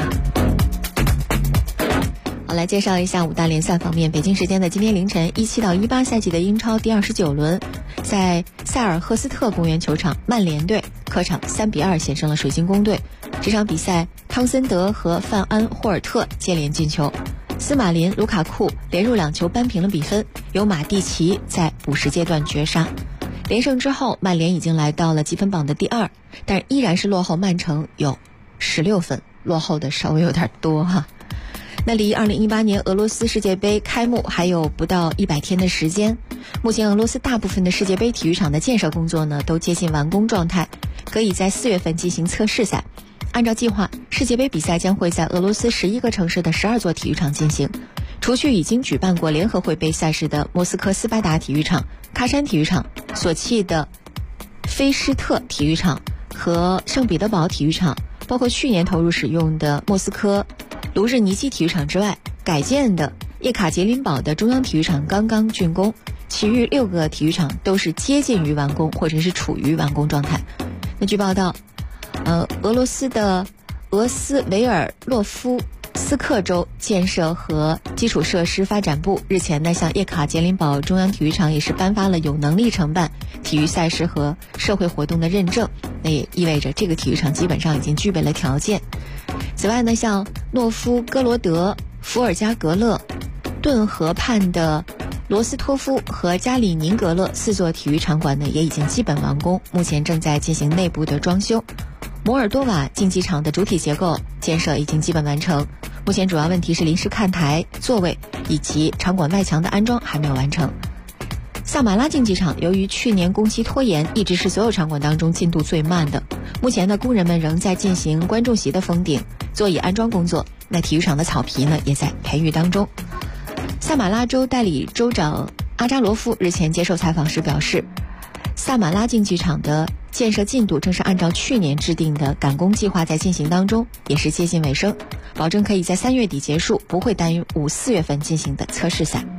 好，来介绍一下5大联赛方面。北京时间的今天凌晨，17到18赛季的英超第29轮，在塞尔赫斯特公园球场，曼联队客场3-2险胜了水晶宫队。这场比赛，汤森德和范安霍尔特接连进球，斯马林、卢卡库连入2球扳平了比分，由马蒂奇在补时阶段绝杀。连胜之后，曼联已经来到了积分榜的第2，但依然是落后曼城有16分，落后的稍微有点多那离2018年俄罗斯世界杯开幕还有不到100天的时间，目前俄罗斯大部分的世界杯体育场的建设工作呢都接近完工状态，可以在4月份进行测试赛。按照计划，世界杯比赛将会在俄罗斯11个城市的12座体育场进行，除去已经举办过联合会杯赛事的莫斯科斯巴达体育场、喀山体育场、索契的菲施特体育场和圣彼得堡体育场，包括去年投入使用的莫斯科卢日尼基体育场之外，改建的叶卡捷琳堡的中央体育场刚刚竣工，其余6个体育场都是接近于完工或者是处于完工状态。那据报道，俄罗斯的俄斯维尔洛夫斯克州建设和基础设施发展部日前呢向叶卡捷琳堡中央体育场也是颁发了有能力承办体育赛事和社会活动的认证，那也意味着这个体育场基本上已经具备了条件。此外呢，像诺夫哥罗德、伏尔加格勒、顿河畔的罗斯托夫和加里宁格勒4座体育场馆呢也已经基本完工，目前正在进行内部的装修。摩尔多瓦竞技场的主体结构建设已经基本完成，目前主要问题是临时看台、座位以及场馆外墙的安装还没有完成。萨马拉竞技场由于去年工期拖延，一直是所有场馆当中进度最慢的。目前呢，工人们仍在进行观众席的封顶、座椅安装工作，那体育场的草皮呢也在培育当中。萨马拉州代理州长阿扎罗夫日前接受采访时表示，萨马拉竞技场的建设进度正是按照去年制定的赶工计划在进行当中，也是接近尾声，保证可以在3月底结束，不会耽误4月份进行的测试赛。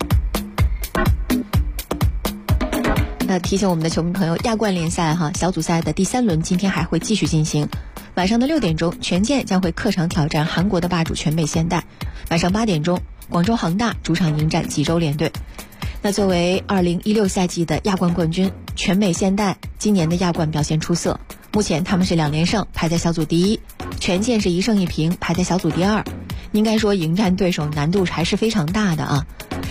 那提醒我们的球迷朋友，亚冠联赛小组赛的第3轮今天还会继续进行。晚上的6点钟，权健将会客场挑战韩国的霸主全美现代。晚上8点钟，广州恒大主场迎战济州联队。那作为2016赛季的亚冠冠军，全美现代今年的亚冠表现出色，目前他们是2连胜，排在小组第1，权健是1胜1平，排在小组第2。应该说迎战对手难度还是非常大的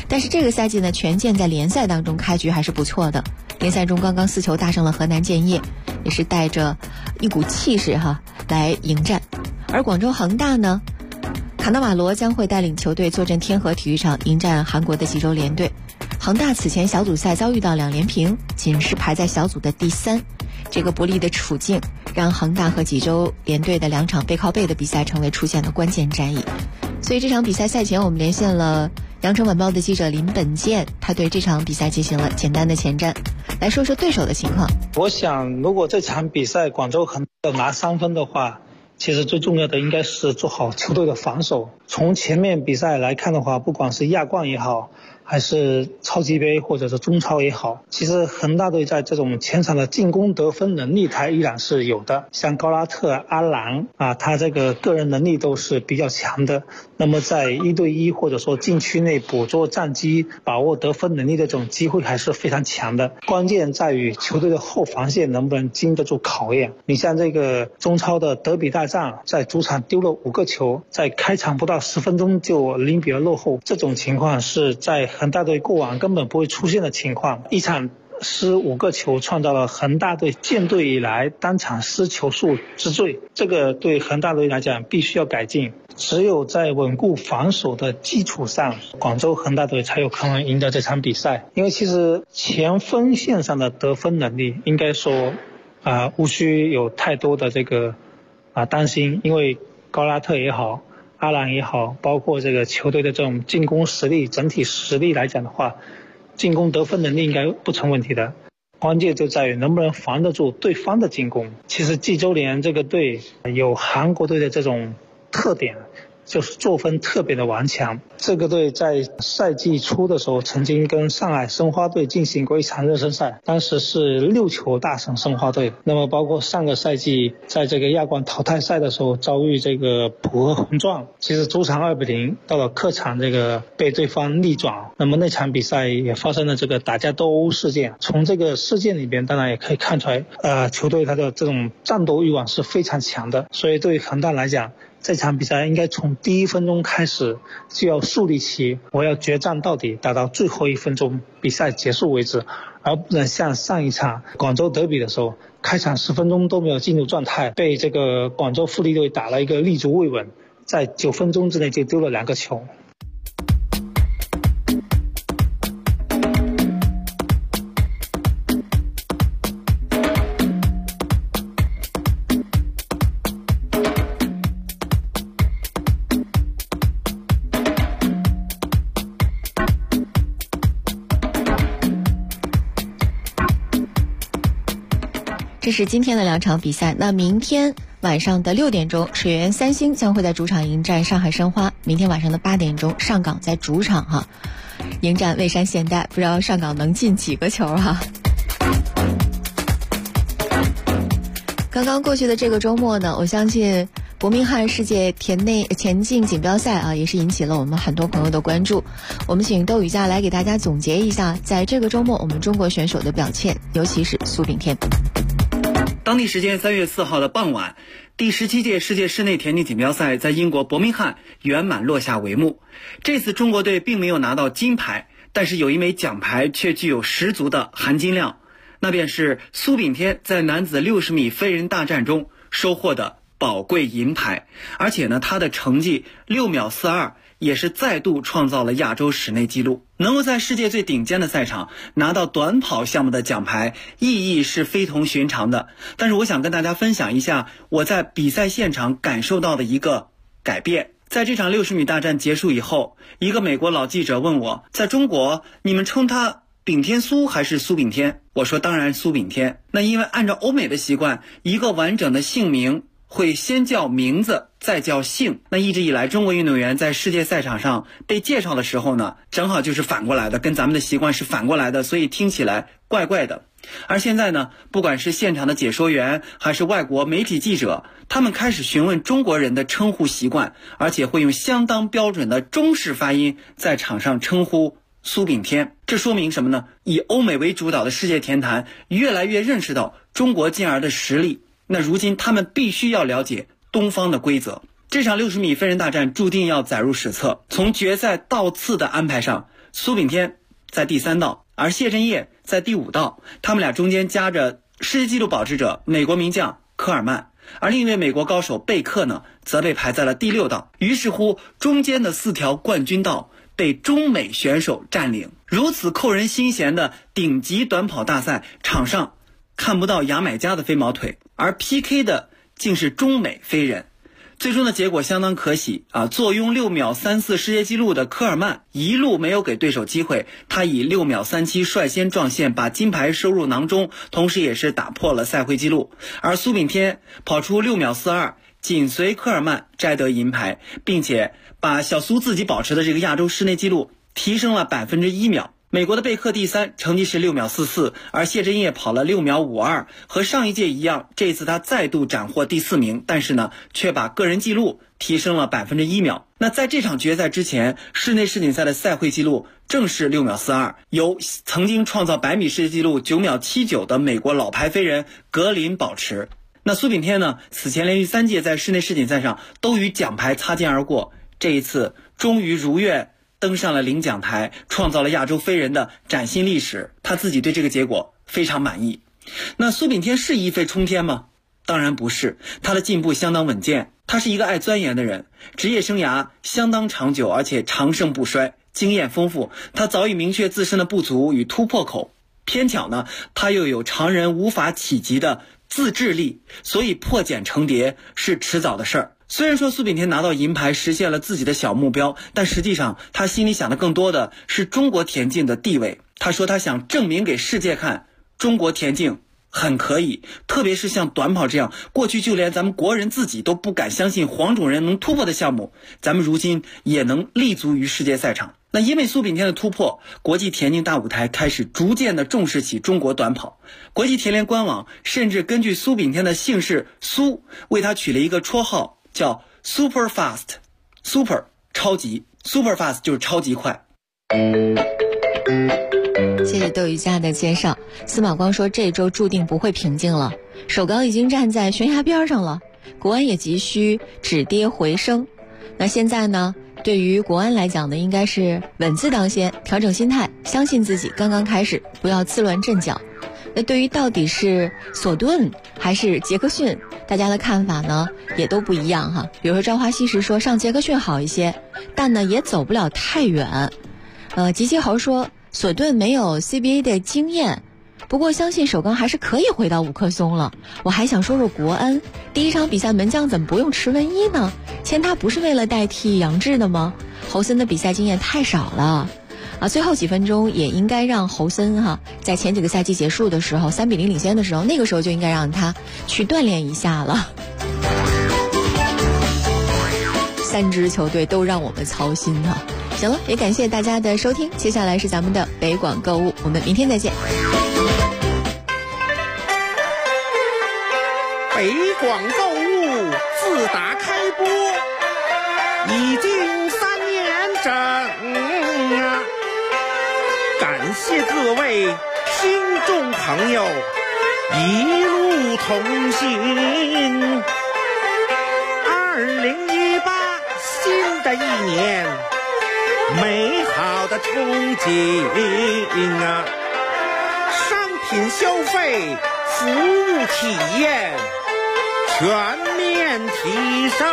但是这个赛季呢，权健在联赛当中开局还是不错的，联赛中刚刚4球大胜了河南建业，也是带着一股气势来迎战。而广州恒大呢，卡纳瓦罗将会带领球队坐镇天河体育场迎战韩国的济州联队。恒大此前小组赛遭遇到2连平，仅是排在小组的第3，这个不利的处境让恒大和济州联队的2场背靠背的比赛成为出现了关键战役。所以这场比赛赛前我们连线了羊城晚报的记者林本健，他对这场比赛进行了简单的前瞻，来说说对手的情况。 我想如果这场比赛广州恒大拿3分的话，其实最重要的应该是做好球队的防守。从前面比赛来看的话，不管是亚冠也好，还是超级杯或者是中超也好，其实恒大队在这种前场的进攻得分能力他依然是有的，像高拉特、阿兰他这个个人能力都是比较强的，那么在1对1或者说禁区内捕捉战机、把握得分能力的这种机会还是非常强的，关键在于球队的后防线能不能经得住考验。你像这个中超的德比大战，在主场丢了5个球，在开场不到10分钟就0比2落后，这种情况是在恒大队过往根本不会出现的情况，一场失5个球，创造了恒大队建队以来单场失球数之最，这个对恒大队来讲必须要改进。只有在稳固防守的基础上，广州恒大队才有可能赢得这场比赛。因为其实前锋线上的得分能力应该说无需有太多的这个担心，因为高拉特也好，阿兰也好，包括这个球队的这种进攻实力，整体实力来讲的话，进攻得分能力应该不成问题的。关键就在于能不能防得住对方的进攻。其实济州联这个队有韩国队的这种特点，就是作风特别的顽强。这个队在赛季初的时候曾经跟上海申花队进行过一场热身赛，当时是6球大胜申花队。那么包括上个赛季在这个亚冠淘汰赛的时候遭遇这个浦和红钻，其实主场2比0，到了客场这个被对方逆转。那么那场比赛也发生了这个打架斗殴事件，从这个事件里边当然也可以看出来球队他的这种战斗欲望是非常强的。所以对于恒大来讲，这场比赛应该从第1分钟开始就要树立起我要决战到底，打到最后1分钟比赛结束为止，而不能像上一场广州德比的时候，开场10分钟都没有进入状态，被这个广州富力队打了一个立足未稳，在9分钟之内就丢了2个球。 这是今天的2场比赛。那明天晚上的6点钟，水源三星将会在主场迎战上海申花。明天晚上的8点钟，上港在主场迎战蔚山现代。不知道上港能进几个球刚刚过去的这个周末呢，我相信伯明翰世界田径锦标赛也是引起了我们很多朋友的关注。我们请窦宇佳来给大家总结一下，在这个周末我们中国选手的表现，尤其是苏炳添。 当地时间3月4号的傍晚，第17届世界室内田径锦标赛在英国伯明翰圆满落下帷幕。这次中国队并没有拿到金牌，但是有一枚奖牌却具有十足的含金量，那便是苏炳添在男子60米飞人大战中收获的宝贵银牌。而且呢，他的成绩6秒42也是再度创造了亚洲室内纪录。能够在世界最顶尖的赛场拿到短跑项目的奖牌，意义是非同寻常的。但是我想跟大家分享一下我在比赛现场感受到的一个改变。在这场60米大战结束以后，一个美国老记者问我，在中国你们称他炳添苏还是苏炳添？我说当然苏炳添。那因为按照欧美的习惯，一个完整的姓名会先叫名字再叫姓。那一直以来中国运动员在世界赛场上被介绍的时候呢，正好就是反过来的，跟咱们的习惯是反过来的，所以听起来怪怪的。而现在呢，不管是现场的解说员还是外国媒体记者，他们开始询问中国人的称呼习惯，而且会用相当标准的中式发音在场上称呼苏炳添。这说明什么呢？以欧美为主导的世界田坛越来越认识到中国健儿的实力，那如今他们必须要了解东方的规则。这场60米飞人大战注定要载入史册。从决赛到次的安排上， 苏炳添在第3道，而谢震业在第5道，他们俩中间夹着世界纪录保持者美国名将科尔曼，而另一位美国高手贝克呢，则被排在了第6道。于是乎，中间的4条冠军道被中美选手占领。如此扣人心弦的顶级短跑大赛，场上看不到牙买加的飞毛腿，而 PK 的竟是中美飞人。最终的结果相当可喜啊！坐拥6秒34世界纪录的科尔曼一路没有给对手机会，他以6秒37率先撞线，把金牌收入囊中，同时也是打破了赛会纪录。而苏炳添跑出6秒42，紧随科尔曼摘得银牌，并且把小苏自己保持的这个亚洲室内纪录提升了1秒。美国的贝克第3，成绩是6秒44，而谢震业跑了6秒52，和上一届一样，这次他再度斩获第4名，但是呢，却把个人纪录提升了1秒。那在这场决赛之前，室内世锦赛的赛会纪录正是6秒42，由曾经创造100米世界纪录9秒79的美国老牌飞人格林保持。那苏炳添呢，此前连续3届在室内世锦赛上都与奖牌擦肩而过，这一次终于如愿登上了领奖台，创造了亚洲飞人的崭新历史，他自己对这个结果非常满意。那苏炳添是一飞冲天吗？当然不是，他的进步相当稳健，他是一个爱钻研的人，职业生涯相当长久，而且长盛不衰，经验丰富，他早已明确自身的不足与突破口。偏巧呢，他又有常人无法企及的自制力，所以破茧成蝶是迟早的事儿。虽然说苏炳添拿到银牌实现了自己的小目标，但实际上他心里想的更多的是中国田径的地位。他说他想证明给世界看，中国田径很可以，特别是像短跑这样过去就连咱们国人自己都不敢相信黄种人能突破的项目，咱们如今也能立足于世界赛场。那因为苏炳添的突破，国际田径大舞台开始逐渐的重视起中国短跑。国际田联官网甚至根据苏炳添的姓氏苏，为他取了一个绰号叫 Super Fast， Super 超级， Super Fast 就是超级快。 谢谢窦瑜伽的介绍。司马光说这周注定不会平静了，首钢已经站在悬崖边上了，国安也急需止跌回升。那现在呢，对于国安来讲呢，应该是稳字当先，调整心态，相信自己刚刚开始，不要自乱阵脚。那对于到底是索顿还是杰克逊，大家的看法呢也都不一样哈。比如说赵华西是说上杰克逊好一些，但呢也走不了太远。吉吉豪说索顿没有 CBA 的经验，不过相信首钢还是可以回到五棵松了。我还想说说国安，第一场比赛门将怎么不用池文一呢？签他不是为了代替杨志的吗？侯森的比赛经验太少了最后几分钟也应该让侯森在前几个赛季结束的时候3-0领先的时候，那个时候就应该让他去锻炼一下了。3支球队都让我们操心行了，也感谢大家的收听，接下来是咱们的北广购物，我们明天再见。 北广购物自打开播已经3年整感谢各位听众朋友一路同行。2018新的一年，美好的憧憬商品消费、服务体验全面提升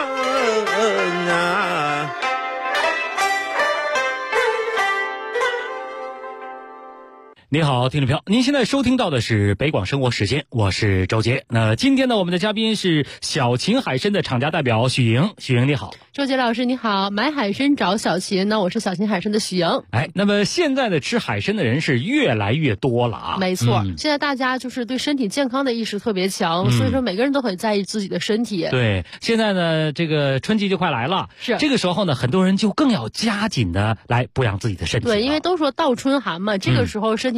您好，听众朋友，您现在收听到的是北广生活时间，我是周杰。那今天呢，我们的嘉宾是小秦海参的厂家代表许莹。许莹你好。 周杰老师你好，买海参找小秦呢，我是小秦海参的许莹。 那么现在的吃海参的人是越来越多了没错，现在大家就是对身体健康的意识特别强，所以说每个人都很在意自己的身体。 对，现在呢，这个春季就快来了，是这个时候呢，很多人就更要加紧的来补养自己的身体。 对，因为都说倒春寒嘛，这个时候身体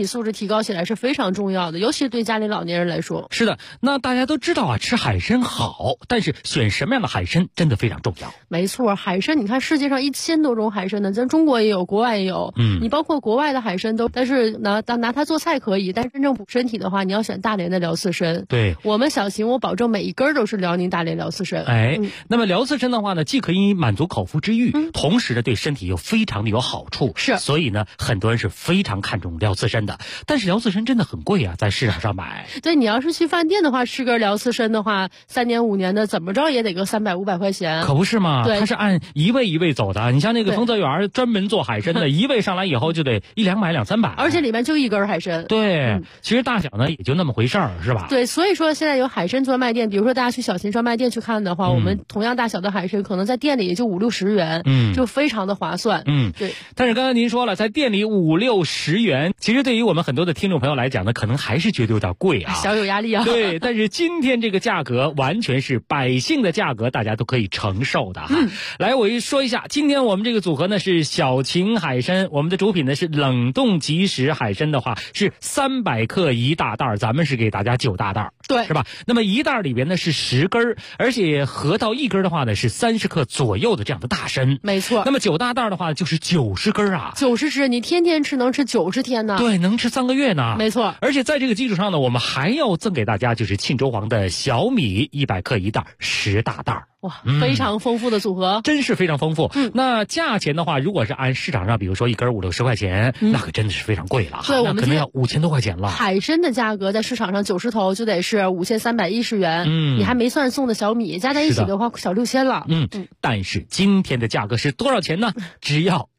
素质提高起来是非常重要的，尤其是对家里老年人来说。 是的，那大家都知道啊，吃海参好，但是选什么样的海参真的非常重要。 没错，海参你看世界上1000多种海参呢，咱中国也有，国外也有。你包括国外的海参都，但是拿它做菜可以，但是真正补身体的话，你要选大连的辽刺参。 对， 我们小秦我保证每一根都是辽宁大连辽刺参。 那么辽刺参的话呢，既可以满足口腹之欲，同时呢对身体又非常的有好处。 是， 所以呢很多人是非常看重辽刺参的。但是辽刺参真的很贵啊，在市场上买。 对，你要是去饭店的话，吃根辽刺参的话，3年5年的怎么着也得个300、500块钱。 可不是嘛？ 对， 它是按一位一位走的。你像那个丰泽园专门做海参的，一位上来以后就得100-200、200-300， 而且里面就一根海参。 对，其实大小呢也就那么回事儿，是吧？ 对，所以说现在有海参专卖店，比如说大家去小秦专卖店去看的话，我们同样大小的海参可能在店里也就50-60元，就非常的划算。对。 但是刚才您说了，在店里50-60元，其实对于我们很多的听众朋友来讲呢，可能还是觉得有点贵啊， 小有压力啊。 对，但是今天这个价格完全是百姓的价格，大家都可以承受的哈。来，我说一下，今天我们这个组合呢是小秦海参，我们的主品呢是冷冻即食海参的话是300克1大袋，咱们是给大家9大袋， 对， 是吧？那么1袋里边呢是10根，而且合到1根的话呢是30克左右的这样的大参， 没错。 那么9大袋的话就是90根啊 ，90只，你天天吃能吃90天呢？ 对，能吃3个月呢。 没错。 而且在这个基础上呢，我们还要赠给大家就是沁州黄的小米100克1袋10大袋。 哇，非常丰富的组合， 真是非常丰富。那价钱的话，如果是按市场上，比如说1根50-60块钱，那可真的是非常贵了。 对，我们可能要5000多块钱了。 海参的价格在市场上90头就得是5310元，你还没算送的小米，加在一起的话小6000了。 但是今天的价格是多少钱呢？只要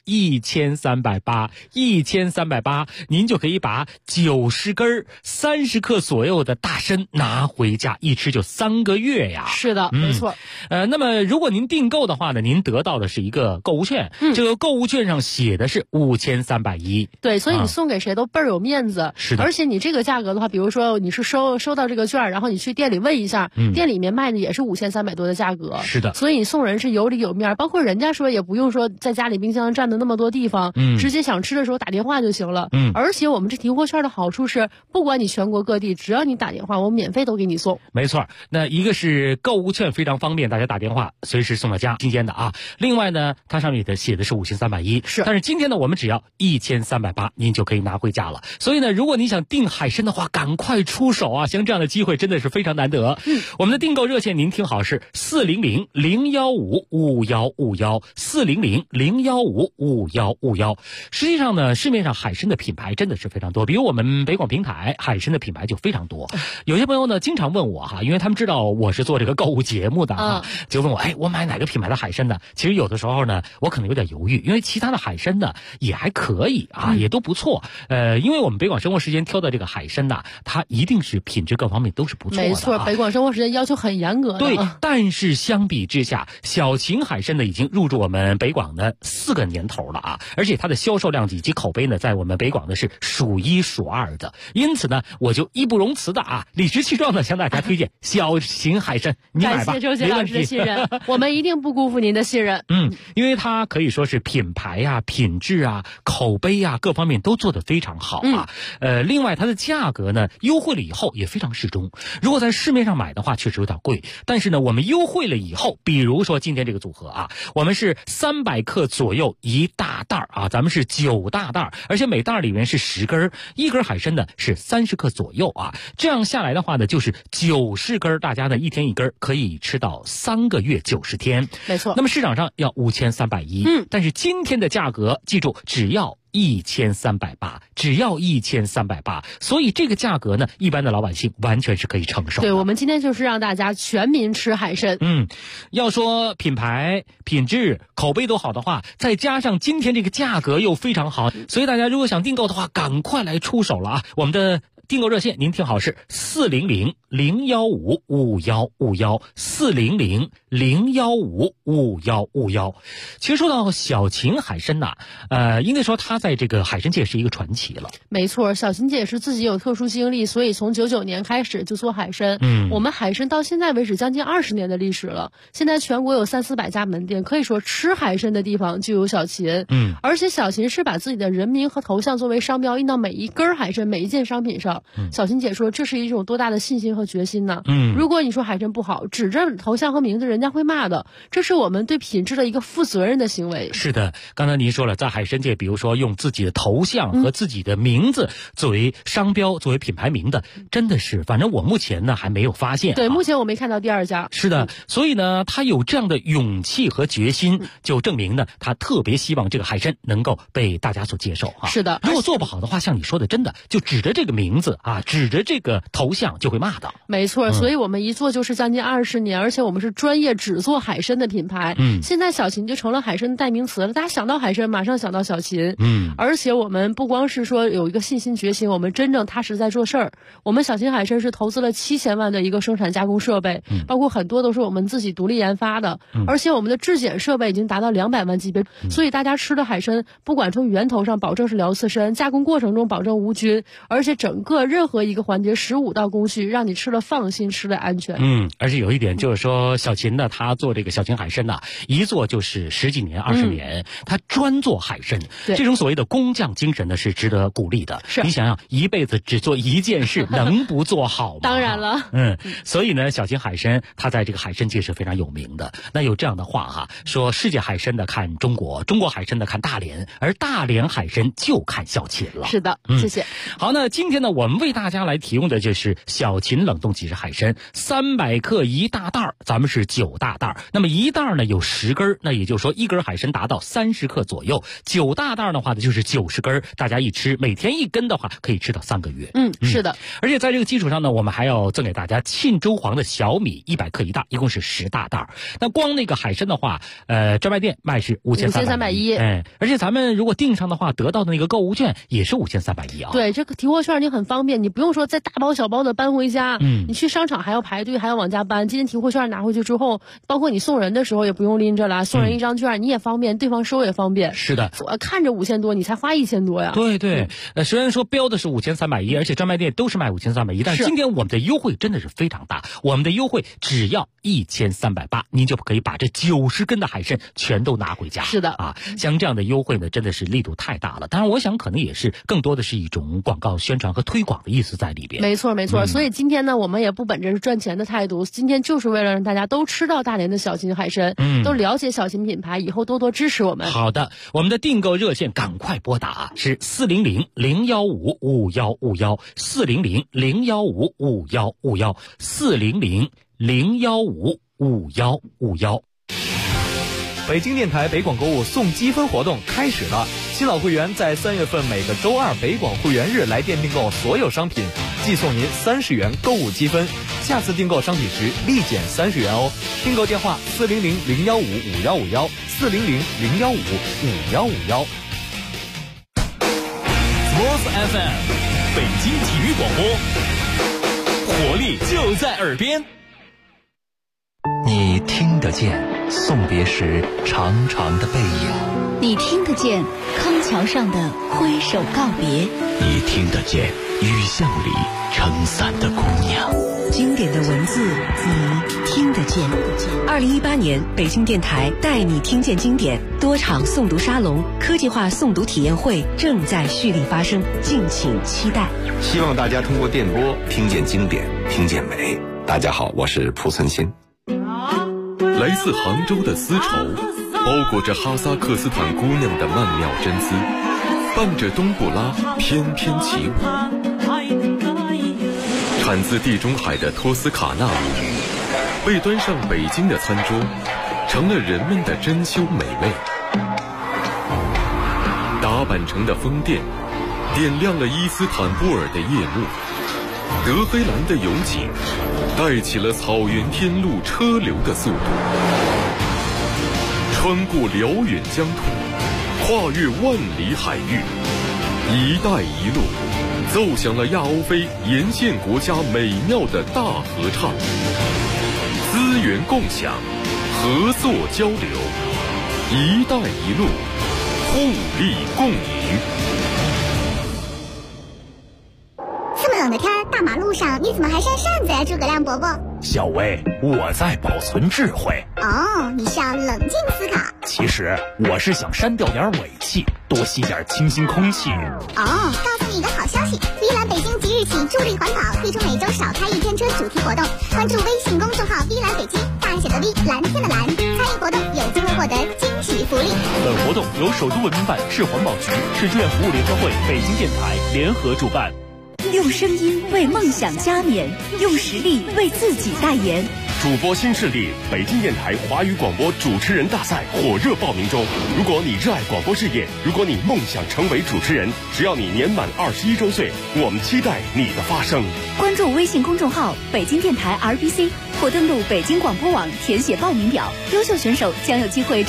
1380，1380，您就可以把90根30克左右的大参拿回家，一吃就3个月呀。 是的，没错。 那么如果您订购的话呢，您得到的是一个购物券，这个购物券上写的是5310。 对，所以你送给谁都倍儿有面子。 是的。 而且你这个价格的话，比如说你是收到这个券，然后你去店里问一下，店里面卖的也是5300多的价格。 是的。 所以你送人是有里有面，包括人家说也不用说在家里冰箱占的那么多地方，直接想吃的时候打电话就行了。而且我们这提货券的好处是，不管你全国各地，只要你打电话，我们免费都给你送。 没错，那一个是购物券非常方便，大家打电话随时送到家，新鲜的啊。另外呢，它上面写的是5310， 是。 但是今天呢，我们只要1380，您就可以拿回家了。所以呢，如果你想订海参的话，赶快出手啊！像这样的机会真的是非常难得。我们的订购热线您听好是400-015-5151，400-015-5151。实际上呢，市面上海参的品牌真的是非常多，比如我们北广平台海参的品牌就非常多。有些朋友呢经常问我哈，因为他们知道我是做这个购物节目的啊，就问我，我买哪个品牌的海参呢？其实有的时候呢，我可能有点犹豫，因为其他的海参呢也还可以啊，也都不错。因为我们北广生活时间挑的这个海参呐，它一定是品质各方面都是不错的。 没错，北广生活时间要求很严格的。 对，但是相比之下，小秦海参呢已经入驻我们北广的4个年头了啊，而且它的销售量以及口碑呢，在我们北广的是数1数2的。因此呢，我就义不容辞的啊，理直气壮的向大家推荐小秦海参，你买吧， 感谢周杰老师的信任，我们一定不辜负您的信任。 因为它可以说是品牌啊、品质啊、口碑啊各方面都做得非常好啊。另外它的价格呢优惠了以后也非常适中。如果在市面上买的话，确实有点贵，但是呢，我们优惠了以后，比如说今天这个组合啊，我们是300克左右1大袋啊，咱们是9大袋，而且每袋里面是10根，一根海参呢是30克左右啊。这样下来的话呢，就是90根，大家呢一天一根，可以吃到3个月90天。 没错。 那么市场上要5310，但是今天的价格，记住，只要1380，只要1380，所以这个价格呢，一般的老百姓完全是可以承受的。 对，我们今天就是让大家全民吃海参。 要说品牌、品质、口碑都好的话，再加上今天这个价格又非常好，所以大家如果想订购的话，赶快来出手了啊！我们的订购热线您听好是400-015-5151，400-015-5151。其实说到小秦海参呐，应该说他在这个海参界是一个传奇了。 没错，小秦姐是自己有特殊经历，所以从99年开始就做海参。我们海参到现在为止将近20年的历史了，现在全国有300-400家门店，可以说吃海参的地方就有小秦。而且小秦是把自己的人名和头像作为商标印到每一根海参每一件商品上。小秦姐说这是一种多大的信心和决心呢？如果你说海参不好，指着头像和名字人家会骂的，这是我们对品质的一个负责任的行为。 是的，刚才您说了，在海参界比如说用自己的头像和自己的名字作为商标作为品牌名的，真的是反正我目前呢还没有发现。 对，目前我没看到第二家。 是的，所以呢他有这样的勇气和决心，就证明呢他特别希望这个海参能够被大家所接受啊。 是的， 如果做不好的话，像你说的，真的就指着这个名字啊，指着这个头像就会骂的。 没错，所以我们一做就是将近20年，而且我们是专业只做海参的品牌。现在小秦就成了海参的代名词了，大家想到海参马上想到小秦。而且我们不光是说有一个信心决心，我们真正踏实在做事儿。我们小秦海参是投资了7000万的一个生产加工设备，包括很多都是我们自己独立研发的，而且我们的质检设备已经达到200万级别，所以大家吃的海参不管从源头上保证是辽刺参，加工过程中保证无菌，而且整个任何一个环节15道工序让你吃了放心，吃了安全。 而且有一点就是说小秦呢，他做这个小秦海参呢，一做就是10几年20年，他专做海参，这种所谓的工匠精神呢是值得鼓励的。你想想一辈子只做一件事能不做好吗？ 当然了。 所以呢小秦海参他在这个海参界是非常有名的。那有这样的话哈，说世界海参的看中国，中国海参的看大连，而大连海参就看小秦了。 是的，谢谢。 好，那今天呢我们为大家来提供的就是小秦冷冻即食海参，300克一大袋，咱们是9大袋，那么一袋呢有10根，那也就是说一根海参达到30克左右，9大袋的话呢就是90根，大家一吃每天1根的话可以吃到3个月。 是的。 而且在这个基础上呢，我们还要赠给大家沁州黄的小米100克一袋，一共是10大袋。那光那个海参的话，专卖店卖是5310，而且咱们如果订上的话，得到的那个购物券也是5310啊。 对，这个提货券你很方便，你不用说再大包小包的搬回家，你去商场还要排队，还要往家搬。今天提货券拿回去之后，包括你送人的时候也不用拎着了，送人一张券你也方便，对方收也方便。 是的， 我看着5000多，你才花1000多呀。 对，虽然说标的是5310，而且专卖店都是卖5310，但是今天我们的优惠真的是非常大，我们的优惠只要1380，您就可以把这90根的海参全都拿回家。 是的啊，像这样的优惠呢，真的是力度太大了。当然，我想可能也是更多的是一种广告宣传和推广的意思在里边。 没错，所以今天呢，我们也不本着是赚钱的态度，今天就是为了让大家都吃到大连的小秦海参，都了解小秦品牌，以后多多支持我们。 好的，我们的订购热线赶快拨打是400-015-5151，400-015-5151，400-015-5151。 北京电台北广购物送积分活动开始了，新老会员在3月份每个周二北广会员日来电订购所有商品，即送您30元购物积分，下次订购商品时立减30元哦。订购电话400-015-5151，400-015-5151。 Sports FM， 北京体育广播，活力就在耳边。 你听得见送别时长长的背影， 你听得见康桥上的挥手告别， 你听得见雨巷里撑伞的姑娘。 经典的文字你听得见。2018年北京电台带你听见经典多场诵读沙龙、科技化诵读体验会正在蓄力发生，敬请期待。 希望大家通过电波听见经典，听见美。大家好，我是蒲存昕。 来自杭州的丝绸，包裹着哈萨克斯坦姑娘的曼妙真姿，伴着冬不拉翩翩起舞。产自地中海的托斯卡纳舞，被端上北京的餐桌，成了人们的珍馐美味。打扮成的风电，点亮了伊斯坦布尔的夜幕。德黑兰的油井，带起了草原天路车流的速度。穿过辽远疆土，跨越万里海域，一带一路奏响了亚欧非沿线国家美妙的大合唱。资源共享，合作交流，一带一路，互利共赢。 这么冷的天，大马路上你怎么还扇扇子呀，诸葛亮伯伯？ 小薇，我在保存智慧。 哦，你是要冷静思考。 其实我是想删掉点尾气，多吸点清新空气。 哦，告诉你一个好消息，依兰北京即日起助力环保，推出每周少开一天车主题活动。关注微信公众号依兰北京，大写的 V， 蓝天的蓝，参与活动有机会获得惊喜福利。 本活动由首都文明办、市环保局、市志愿服务联合会、北京电台联合主办。 用声音为梦想加冕，用实力为自己代言。 主播新势力北京电台华语广播主持人大赛火热报名中。如果你热爱广播事业，如果你梦想成为主持人，只要你年满21周岁，我们期待你的发声。 关注微信公众号北京电台 RBC， 或登录北京广播网填写报名表，优秀选手将有机会